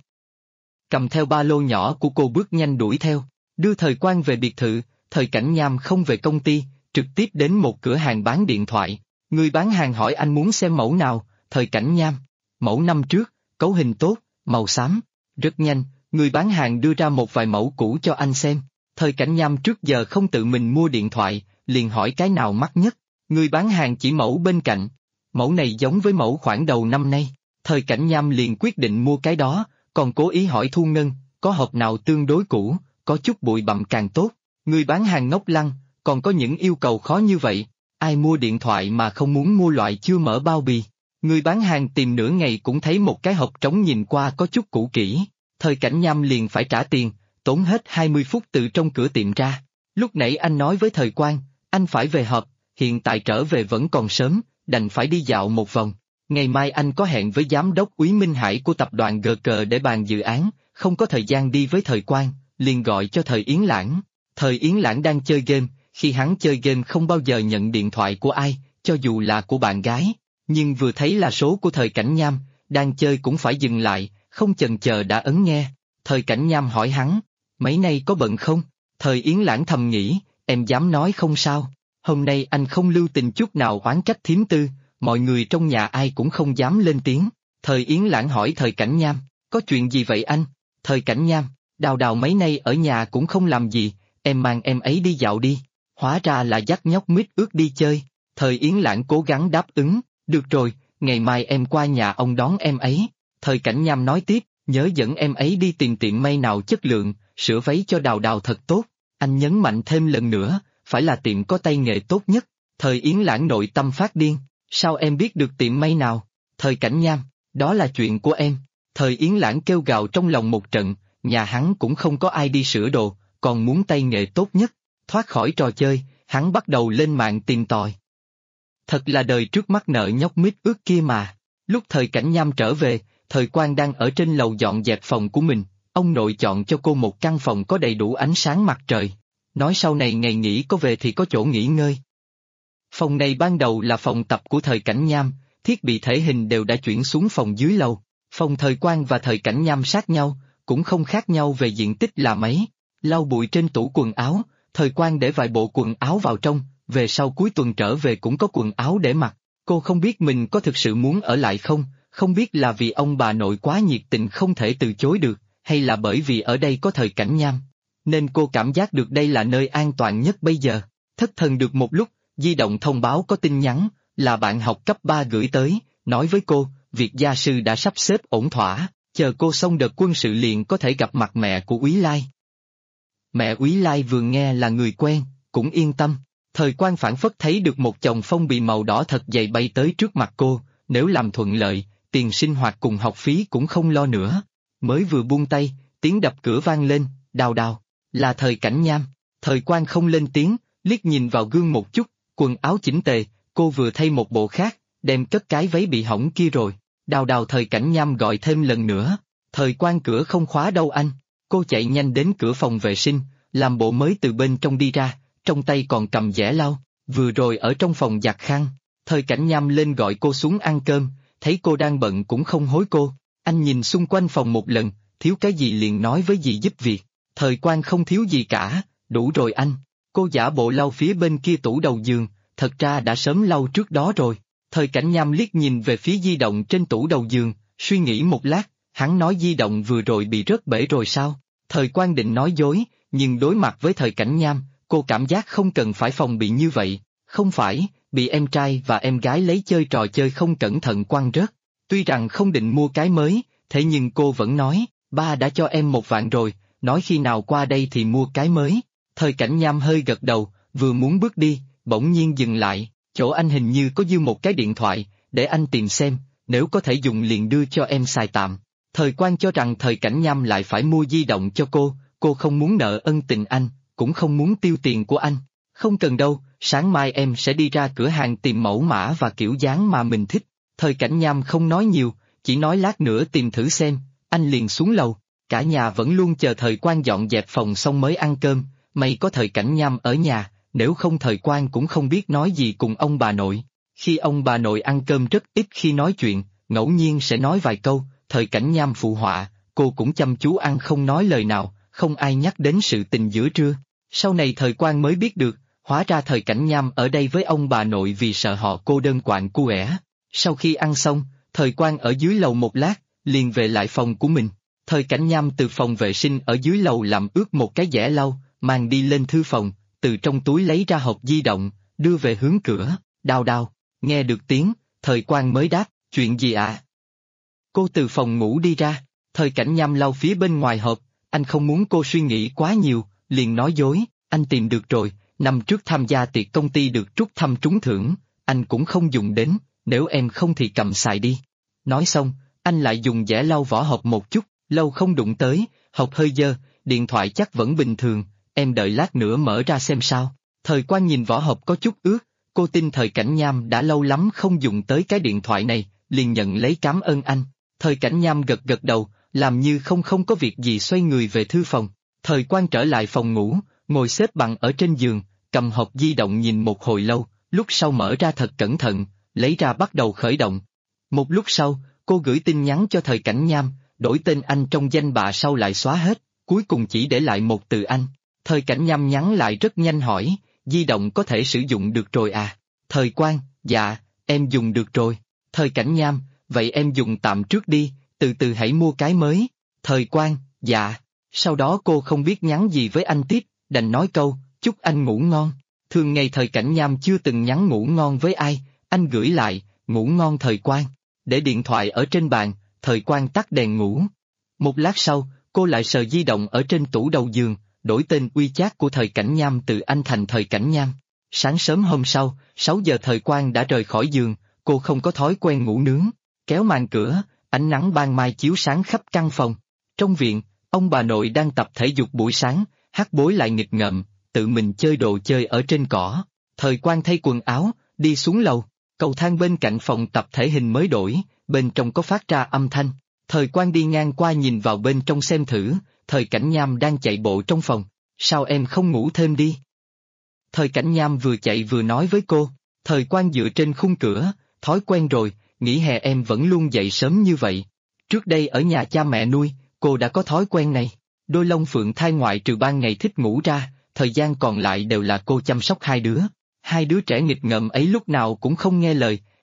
cầm theo ba lô nhỏ của cô bước nhanh đuổi theo, đưa Thời Quang về biệt thự. Thời Cảnh Nham không về công ty, trực tiếp đến một cửa hàng bán điện thoại. Người bán hàng hỏi anh muốn xem mẫu nào. Thời Cảnh Nham, mẫu năm trước, cấu hình tốt, màu xám. Rất nhanh, người bán hàng đưa ra một vài mẫu cũ cho anh xem. Thời Cảnh Nham trước giờ không tự mình mua điện thoại, liền hỏi cái nào mắc nhất. Người bán hàng chỉ mẫu bên cạnh. Mẫu này giống với mẫu khoảng đầu năm nay. Thời Cảnh Nham liền quyết định mua cái đó, còn cố ý hỏi thu ngân, có hộp nào tương đối cũ, có chút bụi bặm càng tốt. Người bán hàng ngốc lăng, còn có những yêu cầu khó như vậy, ai mua điện thoại mà không muốn mua loại chưa mở bao bì. Người bán hàng tìm nửa ngày cũng thấy một cái hộp trống nhìn qua có chút cũ kỹ. Thời Cảnh Nham liền phải trả tiền, tốn hết 20 phút từ trong cửa tiệm ra. Lúc nãy anh nói với Thời Quang, anh phải về họp, hiện tại trở về vẫn còn sớm, đành phải đi dạo một vòng. Ngày mai anh có hẹn với giám đốc Úy Minh Hải của tập đoàn GK để bàn dự án, không có thời gian đi với Thời Quang, liền gọi cho Thời Yến Lãng. Thời Yến Lãng đang chơi game, khi hắn chơi game không bao giờ nhận điện thoại của ai, cho dù là của bạn gái, nhưng vừa thấy là số của Thời Cảnh Nham, đang chơi cũng phải dừng lại, không chần chờ đã ấn nghe. Thời Cảnh Nham hỏi hắn, mấy nay có bận không? Thời Yến Lãng thầm nghĩ, em dám nói không sao, hôm nay anh không lưu tình chút nào oán trách thím tư, mọi người trong nhà ai cũng không dám lên tiếng. Thời Yến Lãng hỏi Thời Cảnh Nham, có chuyện gì vậy anh? Thời Cảnh Nham, Đào Đào mấy nay ở nhà cũng không làm gì, em mang em ấy đi dạo đi. Hóa ra là dắt nhóc mít ướt đi chơi. Thời Yến Lãng cố gắng đáp ứng, được rồi, ngày mai em qua nhà ông đón em ấy. Thời Cảnh Nham nói tiếp, nhớ dẫn em ấy đi tìm tiệm may nào chất lượng, sửa váy cho Đào Đào thật tốt. Anh nhấn mạnh thêm lần nữa, phải là tiệm có tay nghề tốt nhất. Thời Yến Lãng nội tâm phát điên, sao em biết được tiệm may nào? Thời Cảnh Nham, đó là chuyện của em. Thời Yến Lãng kêu gào trong lòng một trận, nhà hắn cũng không có ai đi sửa đồ, còn muốn tay nghề tốt nhất. Thoát khỏi trò chơi, hắn bắt đầu lên mạng tìm tòi. Thật là đời trước mắt nợ nhóc mít ướt kia mà. Lúc Thời Cảnh Nham trở về, Thời Quang đang ở trên lầu dọn dẹp phòng của mình, ông nội chọn cho cô một căn phòng có đầy đủ ánh sáng mặt trời. Nói sau này ngày nghỉ có về thì có chỗ nghỉ ngơi. Phòng này ban đầu là phòng tập của Thời Cảnh Nham, thiết bị thể hình đều đã chuyển xuống phòng dưới lầu. Phòng Thời Quang và Thời Cảnh Nham sát nhau, cũng không khác nhau về diện tích là mấy. Lau bụi trên tủ quần áo, Thời Quang để vài bộ quần áo vào trong, về sau cuối tuần trở về cũng có quần áo để mặc. Cô không biết mình có thực sự muốn ở lại không, không biết là vì ông bà nội quá nhiệt tình không thể từ chối được, hay là bởi vì ở đây có Thời Cảnh Nham. Nên cô cảm giác được đây là nơi an toàn nhất bây giờ. Thất thần được một lúc, di động thông báo có tin nhắn, là bạn học cấp 3 gửi tới, nói với cô, việc gia sư đã sắp xếp ổn thỏa, chờ cô xong đợt quân sự liền có thể gặp mặt mẹ của Úy Lai. Mẹ Úy Lai vừa nghe là người quen, cũng yên tâm. Thời Quang phảng phất thấy được một chồng phong bì màu đỏ thật dày bay tới trước mặt cô, nếu làm thuận lợi, tiền sinh hoạt cùng học phí cũng không lo nữa. Mới vừa buông tay, tiếng đập cửa vang lên, đào đào, là Thời Cảnh Nham. Thời Quang không lên tiếng, liếc nhìn vào gương một chút, quần áo chỉnh tề, cô vừa thay một bộ khác, đem cất cái váy bị hỏng kia rồi. Đào đào. Thời Cảnh Nham gọi thêm lần nữa. Thời Quang, cửa không khóa đâu anh. Cô chạy nhanh đến cửa phòng vệ sinh, làm bộ mới từ bên trong đi ra, trong tay còn cầm dẻ lau, vừa rồi ở trong phòng giặt khăn. Thời Cảnh Nham lên gọi cô xuống ăn cơm, thấy cô đang bận cũng không hối cô. Anh nhìn xung quanh phòng một lần, thiếu cái gì liền nói với dì giúp việc. Thời Quang không thiếu gì cả, đủ rồi anh. Cô giả bộ lau phía bên kia tủ đầu giường, thật ra đã sớm lau trước đó rồi. Thời Cảnh Nham liếc nhìn về phía di động trên tủ đầu giường, suy nghĩ một lát, hắn nói di động vừa rồi bị rớt bể rồi sao? Thời Quang định nói dối, nhưng đối mặt với Thời Cảnh Nham, cô cảm giác không cần phải phòng bị như vậy. Không phải, bị em trai và em gái lấy chơi trò chơi không cẩn thận quăng rớt. Tuy rằng không định mua cái mới, thế nhưng cô vẫn nói, ba đã cho em 1 vạn rồi, nói khi nào qua đây thì mua cái mới. Thời Cảnh Nham hơi gật đầu, vừa muốn bước đi, bỗng nhiên dừng lại, chỗ anh hình như có dư một cái điện thoại, để anh tìm xem, nếu có thể dùng liền đưa cho em xài tạm. Thời Quang cho rằng Thời Cảnh Nham lại phải mua di động cho cô không muốn nợ ân tình anh, cũng không muốn tiêu tiền của anh. Không cần đâu, sáng mai em sẽ đi ra cửa hàng tìm mẫu mã và kiểu dáng mà mình thích. Thời Cảnh Nham không nói nhiều, chỉ nói lát nữa tìm thử xem, anh liền xuống lầu. Cả nhà vẫn luôn chờ Thời Quang dọn dẹp phòng xong mới ăn cơm, may có Thời Cảnh Nham ở nhà, nếu không Thời Quang cũng không biết nói gì cùng ông bà nội. Khi ông bà nội ăn cơm rất ít khi nói chuyện, ngẫu nhiên sẽ nói vài câu, Thời Cảnh Nham phụ họa, cô cũng chăm chú ăn không nói lời nào, không ai nhắc đến sự tình giữa trưa. Sau này Thời Quang mới biết được, hóa ra Thời Cảnh Nham ở đây với ông bà nội vì sợ họ cô đơn quạnh quẽ. Sau khi ăn xong, Thời Quang ở dưới lầu một lát, liền về lại phòng của mình. Thời Cảnh Nham từ phòng vệ sinh ở dưới lầu làm ướt một cái dẻ lau, mang đi lên thư phòng, từ trong túi lấy ra hộp di động, đưa về hướng cửa, đào đào. Nghe được tiếng, Thời Quang mới đáp, chuyện gì ạ? Cô từ phòng ngủ đi ra, Thời Cảnh Nham lau phía bên ngoài hộp, anh không muốn cô suy nghĩ quá nhiều, liền nói dối, anh tìm được rồi, năm trước tham gia tiệc công ty được rút thăm trúng thưởng, anh cũng không dùng đến, nếu em không thì cầm xài đi. Nói xong, anh lại dùng dẻ lau vỏ hộp một chút, lâu không đụng tới, hộp hơi dơ, điện thoại chắc vẫn bình thường, em đợi lát nữa mở ra xem sao. Thời Quang nhìn vỏ hộp có chút ướt, cô tin Thời Cảnh Nham đã lâu lắm không dùng tới cái điện thoại này, liền nhận lấy cảm ơn anh. Thời Cảnh Nham gật gật đầu, làm như không có việc gì xoay người về thư phòng. Thời Quang trở lại phòng ngủ, ngồi xếp bằng ở trên giường, cầm hộp di động nhìn một hồi lâu, lúc sau mở ra thật cẩn thận, lấy ra bắt đầu khởi động. Một lúc sau, cô gửi tin nhắn cho Thời Cảnh Nham, đổi tên anh trong danh bạ sau lại xóa hết, cuối cùng chỉ để lại một từ anh. Thời Cảnh Nham nhắn lại rất nhanh hỏi, di động có thể sử dụng được rồi à? Thời Quang, dạ, em dùng được rồi. Thời Cảnh Nham, vậy em dùng tạm trước đi, từ từ hãy mua cái mới. Thời Quang, dạ. Sau đó cô không biết nhắn gì với anh tiếp, đành nói câu, chúc anh ngủ ngon. Thường ngày Thời Cảnh Nham chưa từng nhắn ngủ ngon với ai, anh gửi lại, ngủ ngon Thời Quang. Để điện thoại ở trên bàn, Thời Quang tắt đèn ngủ. Một lát sau, cô lại sờ di động ở trên tủ đầu giường, đổi tên WeChat của Thời Cảnh Nham từ anh thành Thời Cảnh Nham. Sáng sớm hôm sau, 6 giờ Thời Quang đã rời khỏi giường, cô không có thói quen ngủ nướng. Kéo màn cửa, ánh nắng ban mai chiếu sáng khắp căn phòng. Trong viện, ông bà nội đang tập thể dục buổi sáng, Hắc Bối lại nghịch ngợm, tự mình chơi đồ chơi ở trên cỏ. Thời Quang thay quần áo, đi xuống lầu, cầu thang bên cạnh phòng tập thể hình mới đổi, bên trong có phát ra âm thanh. Thời Quang đi ngang qua nhìn vào bên trong xem thử, Thời Cảnh Nham đang chạy bộ trong phòng. Sao em không ngủ thêm đi? Thời Cảnh Nham vừa chạy vừa nói với cô. Thời Quang dựa trên khung cửa, thói quen rồi, nghỉ hè em vẫn luôn dậy sớm như vậy. Trước đây ở nhà cha mẹ nuôi, cô đã có thói quen này. Đôi lông phượng thai ngoại trừ ban ngày thích ngủ ra, thời gian còn lại đều là cô chăm sóc hai đứa. Hai đứa trẻ nghịch ngợm ấy lúc nào cũng không nghe lời,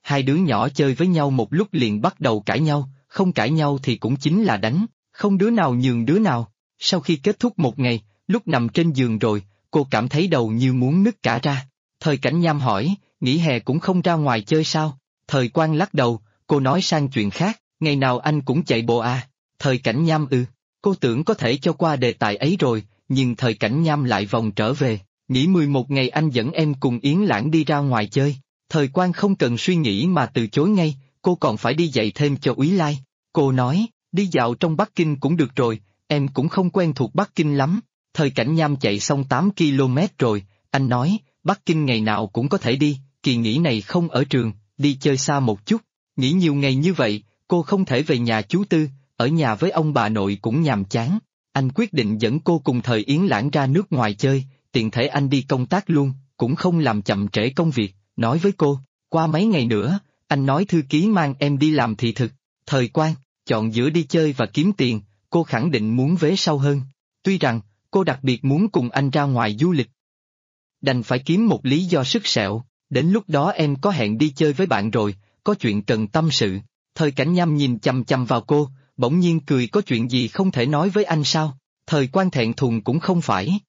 hai đứa nhỏ chơi với nhau một lúc liền bắt đầu cãi nhau, không cãi nhau thì cũng chính là đánh, không đứa nào nhường đứa nào. Sau khi kết thúc một ngày, lúc nằm trên giường rồi, cô cảm thấy đầu như muốn nứt cả ra. Thời Cảnh Nham hỏi, nghỉ hè cũng không ra ngoài chơi sao? Thời Quang lắc đầu, cô nói sang chuyện khác, ngày nào anh cũng chạy bộ à? Thời Cảnh Nham cô tưởng có thể cho qua đề tài ấy rồi, nhưng Thời Cảnh Nham lại vòng trở về, nghỉ 11 ngày anh dẫn em cùng Yến Lãng đi ra ngoài chơi. Thời Quang không cần suy nghĩ mà từ chối ngay, cô còn phải đi dạy thêm cho Úy Lai. Cô nói, đi dạo trong Bắc Kinh cũng được rồi, em cũng không quen thuộc Bắc Kinh lắm. Thời Cảnh Nham chạy xong 8 km rồi, anh nói, Bắc Kinh ngày nào cũng có thể đi, kỳ nghỉ này không ở trường, đi chơi xa một chút. Nghỉ nhiều ngày như vậy, cô không thể về nhà chú Tư, ở nhà với ông bà nội cũng nhàm chán. Anh quyết định dẫn cô cùng Thời Yến Lãng ra nước ngoài chơi, tiện thể anh đi công tác luôn, cũng không làm chậm trễ công việc, nói với cô, qua mấy ngày nữa, anh nói thư ký mang em đi làm thị thực. Thời Quang, chọn giữa đi chơi và kiếm tiền, cô khẳng định muốn vế sau hơn. Tuy rằng, cô đặc biệt muốn cùng anh ra ngoài du lịch. Đành phải kiếm một lý do sứt sẹo, đến lúc đó em có hẹn đi chơi với bạn rồi, có chuyện cần tâm sự. Thời Cảnh Nham nhìn chằm chằm vào cô, bỗng nhiên cười, có chuyện gì không thể nói với anh sao? Thời Quang thẹn thùng cũng không phải.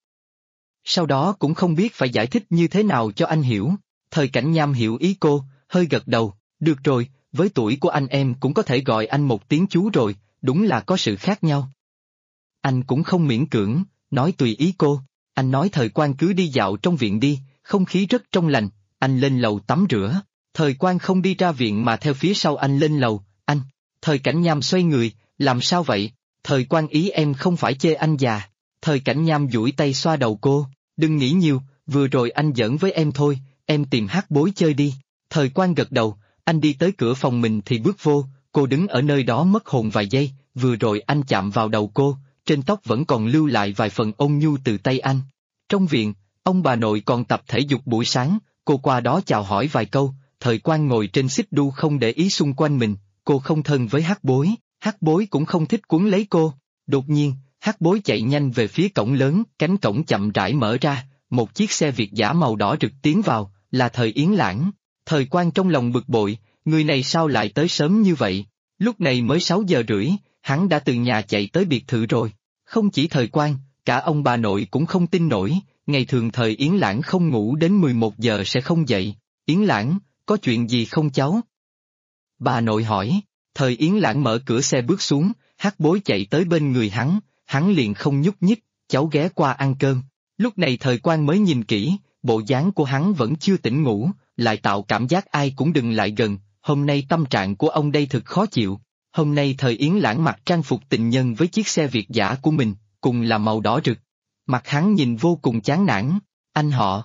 Sau đó cũng không biết phải giải thích như thế nào cho anh hiểu. Thời Cảnh Nham hiểu ý cô, hơi gật đầu, được rồi, với tuổi của anh em cũng có thể gọi anh một tiếng chú rồi, đúng là có sự khác nhau. Anh cũng không miễn cưỡng, nói tùy ý cô. Anh nói Thời Quang cứ đi dạo trong viện đi, không khí rất trong lành, anh lên lầu tắm rửa. Thời Quang không đi ra viện mà theo phía sau anh lên lầu, anh. Thời Cảnh Nham xoay người, làm sao vậy? Thời Quang ý em không phải chê anh già. Thời Cảnh Nham duỗi tay xoa đầu cô, đừng nghĩ nhiều, vừa rồi anh giỡn với em thôi, em tìm Hắc Bối chơi đi. Thời Quang gật đầu, anh đi tới cửa phòng mình thì bước vô, cô đứng ở nơi đó mất hồn vài giây, vừa rồi anh chạm vào đầu cô, trên tóc vẫn còn lưu lại vài phần ôn nhu từ tay anh. Trong viện, ông bà nội còn tập thể dục buổi sáng, cô qua đó chào hỏi vài câu, Thời Quang ngồi trên xích đu không để ý xung quanh mình, cô không thân với Hắc Bối, Hắc Bối cũng không thích quấn lấy cô. Đột nhiên, Hắc Bối chạy nhanh về phía cổng lớn, cánh cổng chậm rãi mở ra, một chiếc xe Việt dã màu đỏ rực tiến vào, là Thời Yến Lãng. Thời Quang trong lòng bực bội, người này sao lại tới sớm như vậy? Lúc này mới 6 giờ rưỡi, hắn đã từ nhà chạy tới biệt thự rồi. Không chỉ Thời Quang, cả ông bà nội cũng không tin nổi, ngày thường Thời Yến Lãng không ngủ đến 11 giờ sẽ không dậy. Yến Lãng, có chuyện gì không cháu? Bà nội hỏi. Thời Yến Lãng mở cửa xe bước xuống, Hắc Bối chạy tới bên người hắn liền không nhúc nhích, cháu ghé qua ăn cơm. Lúc này Thời Quang mới nhìn kỹ, bộ dáng của hắn vẫn chưa tỉnh ngủ, lại tạo cảm giác ai cũng đừng lại gần, hôm nay tâm trạng của ông đây thực khó chịu. Hôm nay Thời Yến Lãng mặc trang phục tình nhân với chiếc xe Việt dã của mình, cùng là màu đỏ rực. Mặt hắn nhìn vô cùng chán nản, anh họ.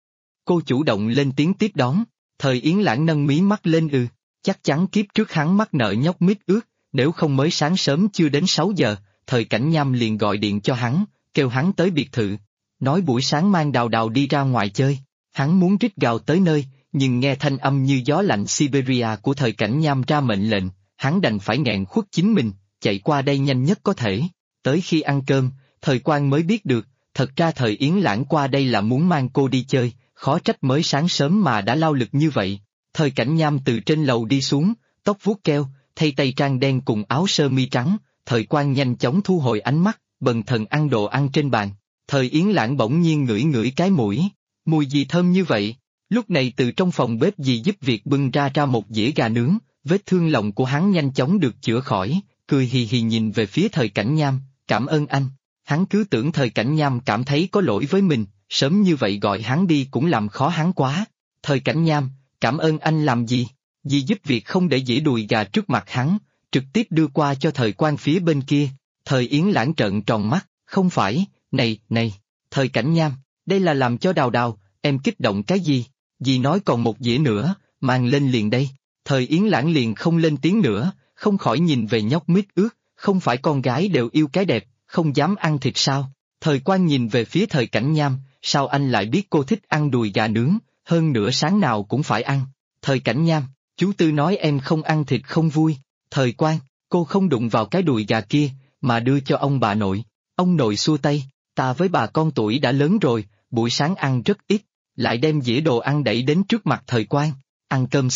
Cô chủ động lên tiếng tiếp đón, Thời Yến Lãng nâng mí mắt lên chắc chắn kiếp trước hắn mắc nợ nhóc mít ướt, nếu không mới sáng sớm chưa đến 6 giờ, Thời Cảnh Nham liền gọi điện cho hắn, kêu hắn tới biệt thự, nói buổi sáng mang Đào Đào đi ra ngoài chơi. Hắn muốn rít gào tới nơi, nhưng nghe thanh âm như gió lạnh Siberia của Thời Cảnh Nham ra mệnh lệnh, hắn đành phải nghẹn khuất chính mình, chạy qua đây nhanh nhất có thể. Tới khi ăn cơm, Thời Quang mới biết được, thật ra Thời Yến Lãng qua đây là muốn mang cô đi chơi, khó trách mới sáng sớm mà đã lao lực như vậy. Thời Cảnh Nham từ trên lầu đi xuống, tóc vuốt keo, thay tây trang đen cùng áo sơ mi trắng, Thời Quang nhanh chóng thu hồi ánh mắt, bần thần ăn đồ ăn trên bàn. Thời Yến Lãng bỗng nhiên ngửi ngửi cái mũi, mùi gì thơm như vậy? Lúc này từ trong phòng bếp dì giúp việc bưng ra một dĩa gà nướng, vết thương lòng của hắn nhanh chóng được chữa khỏi, cười hì hì nhìn về phía Thời Cảnh Nham, cảm ơn anh. Hắn cứ tưởng Thời Cảnh Nham cảm thấy có lỗi với mình, sớm như vậy gọi hắn đi cũng làm khó hắn quá. Thời Cảnh Nham, cảm ơn anh làm gì? Dì giúp việc không để dĩa đùi gà trước mặt hắn, trực tiếp đưa qua cho Thời Quang phía bên kia. Thời Yến Lãng trợn tròn mắt, không phải, này, Thời Cảnh Nham, đây là làm cho Đào Đào, em kích động cái gì? Dì nói còn một dĩa nữa, mang lên liền đây. Thời Yến Lãng liền không lên tiếng nữa, không khỏi nhìn về nhóc mít ướt, không phải con gái đều yêu cái đẹp, không dám ăn thịt sao? Thời Quang nhìn về phía Thời Cảnh Nham, sao anh lại biết cô thích ăn đùi gà nướng, hơn nữa sáng nào cũng phải ăn. Thời Cảnh Nham, chú Tư nói em không ăn thịt không vui. Thời Quang, cô không đụng vào cái đùi gà kia, mà đưa cho ông bà nội. Ông nội xua tay, ta với bà con tuổi đã lớn rồi, buổi sáng ăn rất ít, lại đem dĩa đồ ăn đẩy đến trước mặt Thời Quang. Ăn cơm xong,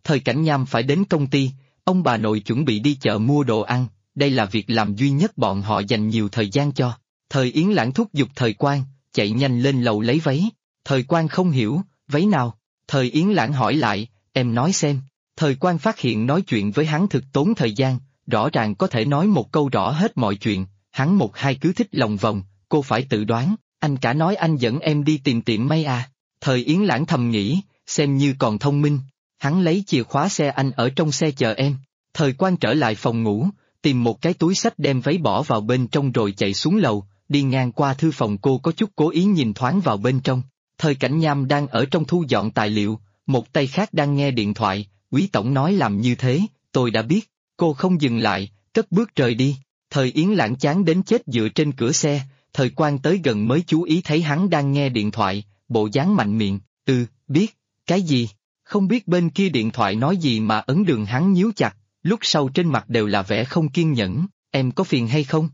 Thời Cảnh Nham phải đến công ty, ông bà nội chuẩn bị đi chợ mua đồ ăn, đây là việc làm duy nhất bọn họ dành nhiều thời gian cho. Thời Yến Lãng thúc giục Thời Quang, chạy nhanh lên lầu lấy váy. Thời Quang không hiểu, váy nào? Thời Yến Lãng hỏi lại, em nói xem. Thời Quang phát hiện nói chuyện với hắn thực tốn thời gian, rõ ràng có thể nói một câu rõ hết mọi chuyện, hắn một hai cứ thích lòng vòng, cô phải tự đoán, anh cả nói anh dẫn em đi tìm tiệm may à. Thời Yến Lãng thầm nghĩ, xem như còn thông minh, hắn lấy chìa khóa xe anh ở trong xe chờ em. Thời Quang trở lại phòng ngủ, tìm một cái túi xách đem váy bỏ vào bên trong rồi chạy xuống lầu, đi ngang qua thư phòng cô có chút cố ý nhìn thoáng vào bên trong. Thời Cảnh Nham đang ở trong thu dọn tài liệu, một tay khác đang nghe điện thoại, Quý tổng nói làm như thế, tôi đã biết, cô không dừng lại, cất bước rời đi. Thời Yến Lãng chán đến chết dựa trên cửa xe, Thời Quang tới gần mới chú ý thấy hắn đang nghe điện thoại, bộ dáng mạnh miệng, biết, cái gì? Không biết bên kia điện thoại nói gì mà ấn đường hắn nhíu chặt, lúc sau trên mặt đều là vẻ không kiên nhẫn, em có phiền hay không?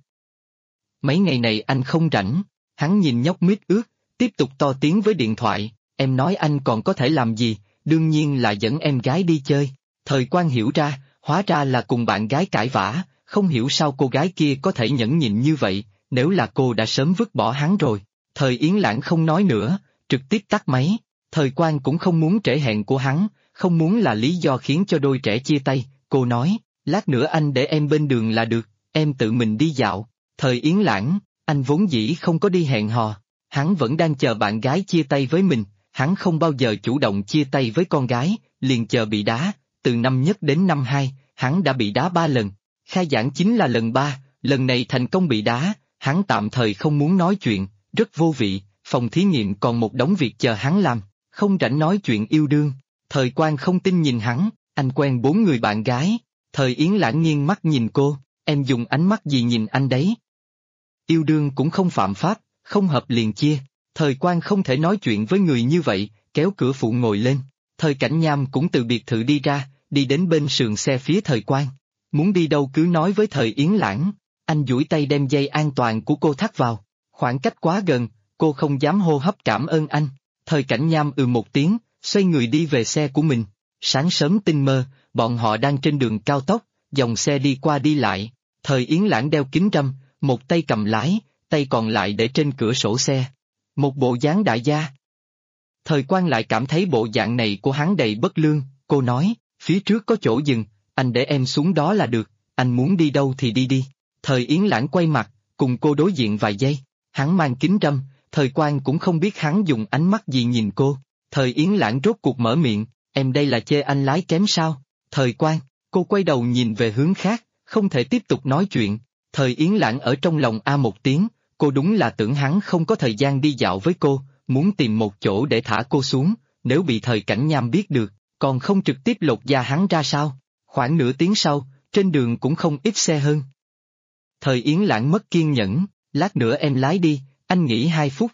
Mấy ngày này anh không rảnh, hắn nhìn nhóc mít ướt, tiếp tục to tiếng với điện thoại, em nói anh còn có thể làm gì, đương nhiên là dẫn em gái đi chơi. Thời Quang hiểu ra, hóa ra là cùng bạn gái cãi vã, không hiểu sao cô gái kia có thể nhẫn nhịn như vậy, nếu là cô đã sớm vứt bỏ hắn rồi. Thời Yến Lãng không nói nữa, trực tiếp tắt máy. Thời Quang cũng không muốn trễ hẹn của hắn, không muốn là lý do khiến cho đôi trẻ chia tay, cô nói, lát nữa anh để em bên đường là được, em tự mình đi dạo. Thời Yến Lãng, anh vốn dĩ không có đi hẹn hò, hắn vẫn đang chờ bạn gái chia tay với mình, hắn không bao giờ chủ động chia tay với con gái, liền chờ bị đá, từ năm nhất đến năm hai, hắn đã bị đá 3 lần, khai giảng chính là lần 3, lần này thành công bị đá, hắn tạm thời không muốn nói chuyện, rất vô vị, phòng thí nghiệm còn một đống việc chờ hắn làm, không rảnh nói chuyện yêu đương. Thời Quang không tin nhìn hắn, anh quen 4 người bạn gái. Thời Yến Lãng nghiêng mắt nhìn cô, em dùng ánh mắt gì nhìn anh đấy? Yêu đương cũng không phạm pháp, không hợp liền chia. Thời Quang không thể nói chuyện với người như vậy, kéo cửa phụ ngồi lên. Thời Cảnh Nham cũng từ biệt thự đi ra, đi đến bên sườn xe phía Thời Quang. Muốn đi đâu cứ nói với Thời Yến Lãng. Anh duỗi tay đem dây an toàn của cô thắt vào. Khoảng cách quá gần, cô không dám hô hấp cảm ơn anh. Thời Cảnh Nham một tiếng, xoay người đi về xe của mình. Sáng sớm tinh mơ, bọn họ đang trên đường cao tốc, dòng xe đi qua đi lại. Thời Yến Lãng đeo kính râm, một tay cầm lái, tay còn lại để trên cửa sổ xe. Một bộ dáng đại gia. Thời Quang lại cảm thấy bộ dạng này của hắn đầy bất lương, cô nói, phía trước có chỗ dừng, anh để em xuống đó là được, anh muốn đi đâu thì đi đi. Thời Yến Lãng quay mặt, cùng cô đối diện vài giây, hắn mang kính râm, Thời Quang cũng không biết hắn dùng ánh mắt gì nhìn cô. Thời Yến Lãng rốt cuộc mở miệng, em đây là chê anh lái kém sao? Thời Quang, cô quay đầu nhìn về hướng khác, không thể tiếp tục nói chuyện. Thời Yến Lãng ở trong lòng một tiếng, cô đúng là tưởng hắn không có thời gian đi dạo với cô, muốn tìm một chỗ để thả cô xuống, nếu bị Thời Cảnh Nham biết được, còn không trực tiếp lột da hắn ra sao? Khoảng nửa tiếng sau, trên đường cũng không ít xe hơn. Thời Yến Lãng mất kiên nhẫn, lát nữa em lái đi, anh nghỉ 2 phút.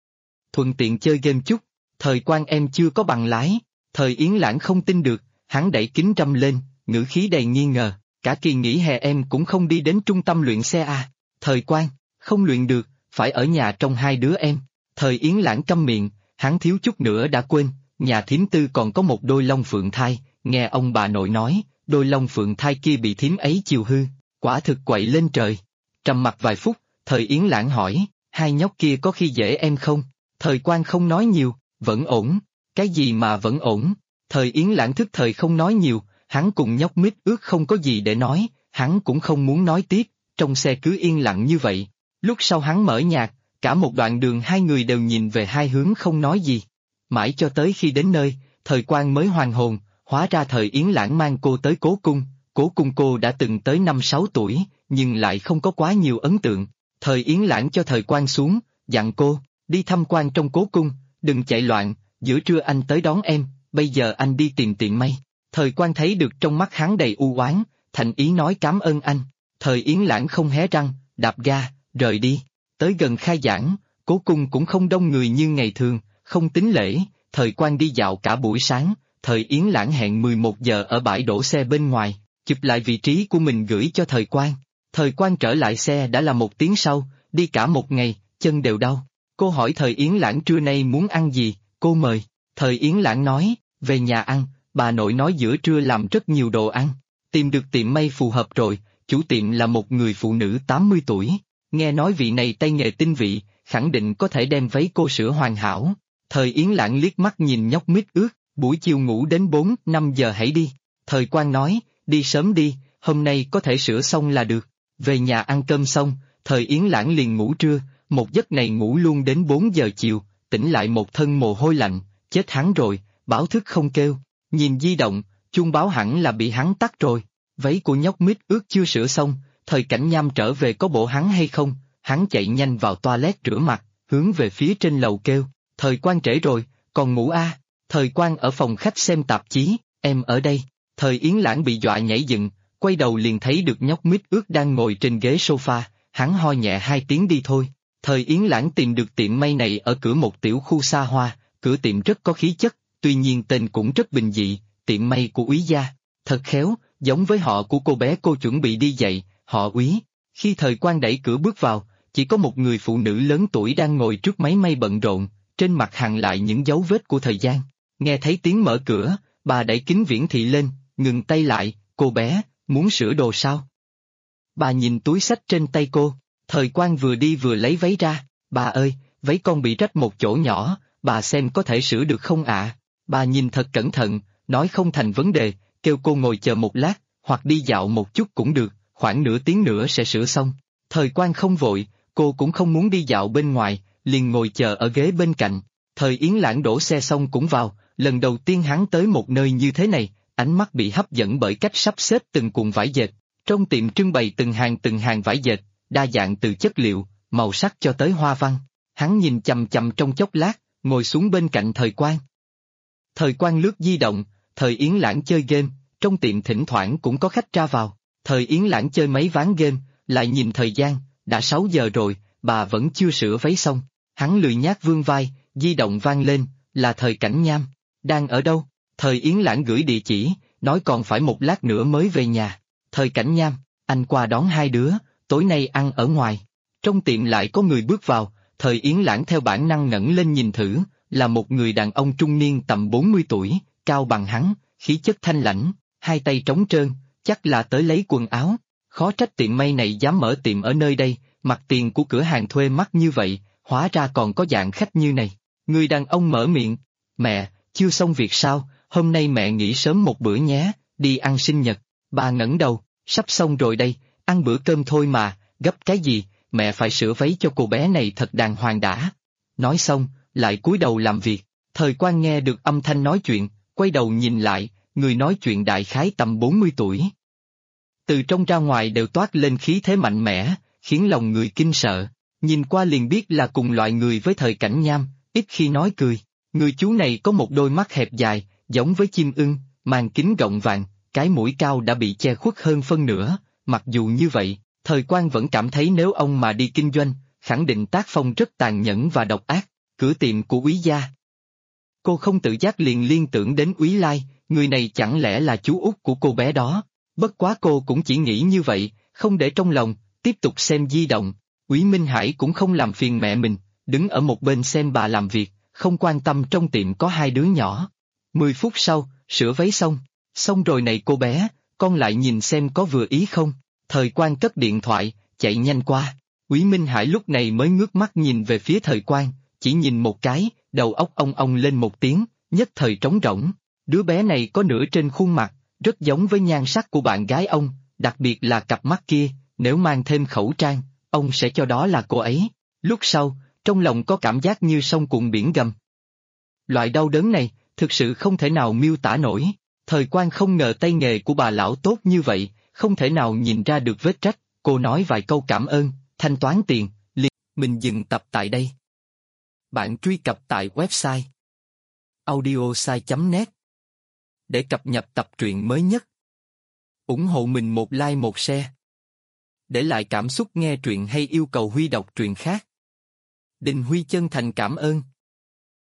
Thuận tiện chơi game chút. Thời Quang em chưa có bằng lái. Thời Yến Lãng không tin được, hắn đẩy kính râm lên, ngữ khí đầy nghi ngờ, cả kỳ nghỉ hè em cũng không đi đến trung tâm luyện xe à? Thời Quang, không luyện được, phải ở nhà trông 2 đứa em. Thời Yến Lãng câm miệng, hắn thiếu chút nữa đã quên, nhà thím Tư còn có một đôi long phượng thai, nghe ông bà nội nói, đôi long phượng thai kia bị thím ấy chiều hư, quả thực quậy lên trời. Trầm mặc vài phút, Thời Yến Lãng hỏi, 2 nhóc kia có khi dễ em không? Thời Quang không nói nhiều, vẫn ổn. Cái gì mà vẫn ổn? Thời Yến Lãng thức thời không nói nhiều, hắn cùng nhóc mít ướt không có gì để nói, hắn cũng không muốn nói tiếp, trong xe cứ yên lặng như vậy. Lúc sau hắn mở nhạc, cả một đoạn đường hai người đều nhìn về hai hướng không nói gì. Mãi cho tới khi đến nơi, Thời Quang mới hoàn hồn, hóa ra Thời Yến Lãng mang cô tới Cố Cung cô đã từng tới 5-6 tuổi, nhưng lại không có quá nhiều ấn tượng. Thời Yến Lãng cho Thời Quang xuống, dặn cô, đi tham quan trong Cố Cung, đừng chạy loạn, giữa trưa anh tới đón em, bây giờ anh đi tìm tiệm may. Thời Quang thấy được trong mắt hắn đầy u oán, thành ý nói cảm ơn anh. Thời Yến Lãng không hé răng, đạp ga, rời đi. Tới gần khai giảng, Cố Cung cũng không đông người như ngày thường, không tính lễ. Thời Quang đi dạo cả buổi sáng, Thời Yến Lãng hẹn 11 giờ ở bãi đổ xe bên ngoài, chụp lại vị trí của mình gửi cho Thời Quang. Thời Quang trở lại xe đã là 1 tiếng sau, đi cả một ngày, chân đều đau. Cô hỏi Thời Yến Lãng trưa nay muốn ăn gì, cô mời. Thời Yến Lãng nói, về nhà ăn, bà nội nói giữa trưa làm rất nhiều đồ ăn. Tìm được tiệm may phù hợp rồi, chủ tiệm là một người phụ nữ 80 tuổi. Nghe nói vị này tay nghề tinh vị, khẳng định có thể đem váy cô sửa hoàn hảo. Thời Yến Lãng liếc mắt nhìn nhóc mít ướt, buổi chiều ngủ đến 4-5 giờ hãy đi. Thời Quang nói, đi sớm đi, hôm nay có thể sửa xong là được. Về nhà ăn cơm xong, Thời Yến Lãng liền ngủ trưa, một giấc này ngủ luôn đến 4 giờ chiều, tỉnh lại một thân mồ hôi lạnh, chết hắn rồi, báo thức không kêu. Nhìn di động, chuông báo hẳn là bị hắn tắt rồi. Váy của nhóc mít ướt chưa sửa xong, Thời Cảnh Nham trở về có bổ hắn hay không? Hắn chạy nhanh vào toilet rửa mặt, hướng về phía trên lầu kêu, Thời Quang trễ rồi, còn ngủ à? Thời Quang ở phòng khách xem tạp chí, em ở đây. Thời Yến Lãng bị dọa nhảy dựng, quay đầu liền thấy được nhóc mít ướt đang ngồi trên ghế sofa, hắn ho nhẹ 2 tiếng đi thôi. Thời Yến Lãng tìm được tiệm may này ở cửa một tiểu khu xa hoa, cửa tiệm rất có khí chất, tuy nhiên tên cũng rất bình dị, tiệm may của Úy gia. Thật khéo, giống với họ của cô bé cô chuẩn bị đi dạy, họ Úy. Khi Thời Quang đẩy cửa bước vào, chỉ có một người phụ nữ lớn tuổi đang ngồi trước máy may bận rộn, trên mặt hằn lại những dấu vết của thời gian. Nghe thấy tiếng mở cửa, bà đẩy kính viễn thị lên, ngừng tay lại, cô bé, muốn sửa đồ sao? Bà nhìn túi xách trên tay cô, Thời Quang vừa đi vừa lấy váy ra, bà ơi, váy con bị rách một chỗ nhỏ, bà xem có thể sửa được không ạ? Bà nhìn thật cẩn thận, nói không thành vấn đề, kêu cô ngồi chờ một lát, hoặc đi dạo một chút cũng được, khoảng nửa tiếng nữa sẽ sửa xong. Thời Quang không vội, cô cũng không muốn đi dạo bên ngoài, liền ngồi chờ ở ghế bên cạnh. Thời Yến Lãng đổ xe xong cũng vào, lần đầu tiên hắn tới một nơi như thế này, ánh mắt bị hấp dẫn bởi cách sắp xếp từng cuộn vải dệt. Trong tiệm trưng bày từng hàng vải dệt, đa dạng từ chất liệu, màu sắc cho tới hoa văn. Hắn nhìn chằm chằm trong chốc lát, ngồi xuống bên cạnh Thời Quang. Thời Quang lướt di động, Thời Yến Lãng chơi game, trong tiệm thỉnh thoảng cũng có khách ra vào. Thời Yến Lãng chơi mấy ván game, lại nhìn thời gian, đã 6 giờ rồi, bà vẫn chưa sửa váy xong. Hắn lười nhác vươn vai, di động vang lên, là Thời Cảnh Nham. Đang ở đâu? Thời Yến Lãng gửi địa chỉ, nói còn phải một lát nữa mới về nhà. Thời Cảnh Nham, anh qua đón hai đứa, tối nay ăn ở ngoài. Trong tiệm lại có người bước vào, Thời Yến Lãng theo bản năng ngẩng lên nhìn thử, là một người đàn ông trung niên tầm 40 tuổi, cao bằng hắn, khí chất thanh lãnh, hai tay trống trơn, chắc là tới lấy quần áo. Khó trách tiệm may này dám mở tiệm ở nơi đây, mặt tiền của cửa hàng thuê mắc như vậy, hóa ra còn có dạng khách như này. Người đàn ông mở miệng, mẹ, chưa xong việc sao, hôm nay mẹ nghỉ sớm một bữa nhé, đi ăn sinh nhật. Bà ngẩng đầu, sắp xong rồi đây, ăn bữa cơm thôi mà, gấp cái gì, mẹ phải sửa váy cho cô bé này thật đàng hoàng đã. Nói xong, lại cúi đầu làm việc. Thời Quang nghe được âm thanh nói chuyện, quay đầu nhìn lại, người nói chuyện đại khái tầm 40 tuổi. Từ trong ra ngoài đều toát lên khí thế mạnh mẽ, khiến lòng người kinh sợ. Nhìn qua liền biết là cùng loại người với Thời Cảnh Nham, ít khi nói cười. Người chú này có một đôi mắt hẹp dài, giống với chim ưng, màn kính gọng vàng, cái mũi cao đã bị che khuất hơn phân nửa. Mặc dù như vậy, Thời Quang vẫn cảm thấy nếu ông mà đi kinh doanh, khẳng định tác phong rất tàn nhẫn và độc ác. Cửa tiệm của Úy gia. Cô không tự giác liền liên tưởng đến Úy Lai, người này chẳng lẽ là chú út của cô bé đó. Bất quá cô cũng chỉ nghĩ như vậy, không để trong lòng, tiếp tục xem di động. Úy Minh Hải cũng không làm phiền mẹ mình, đứng ở một bên xem bà làm việc, không quan tâm trong tiệm có hai đứa nhỏ. 10 phút sau, sửa váy xong. Xong rồi này cô bé, con lại nhìn xem có vừa ý không. Thời Quang cất điện thoại, chạy nhanh qua. Úy Minh Hải lúc này mới ngước mắt nhìn về phía Thời Quang, chỉ nhìn một cái, đầu óc ong ong lên một tiếng, nhất thời trống rỗng. Đứa bé này có nửa trên khuôn mặt, rất giống với nhan sắc của bạn gái ông, đặc biệt là cặp mắt kia, nếu mang thêm khẩu trang, ông sẽ cho đó là cô ấy. Lúc sau, trong lòng có cảm giác như sông cuộn biển gầm. Loại đau đớn này, thực sự không thể nào miêu tả nổi. Thời Quang không ngờ tay nghề của bà lão tốt như vậy, không thể nào nhìn ra được vết rách. Cô nói vài câu cảm ơn, thanh toán tiền, liền. Mình dừng tập tại đây. Bạn truy cập tại website audiosai.net để cập nhật tập truyện mới nhất. Ủng hộ mình một like một share. Để lại cảm xúc nghe truyện hay yêu cầu Huy đọc truyện khác. Đình Huy chân thành cảm ơn.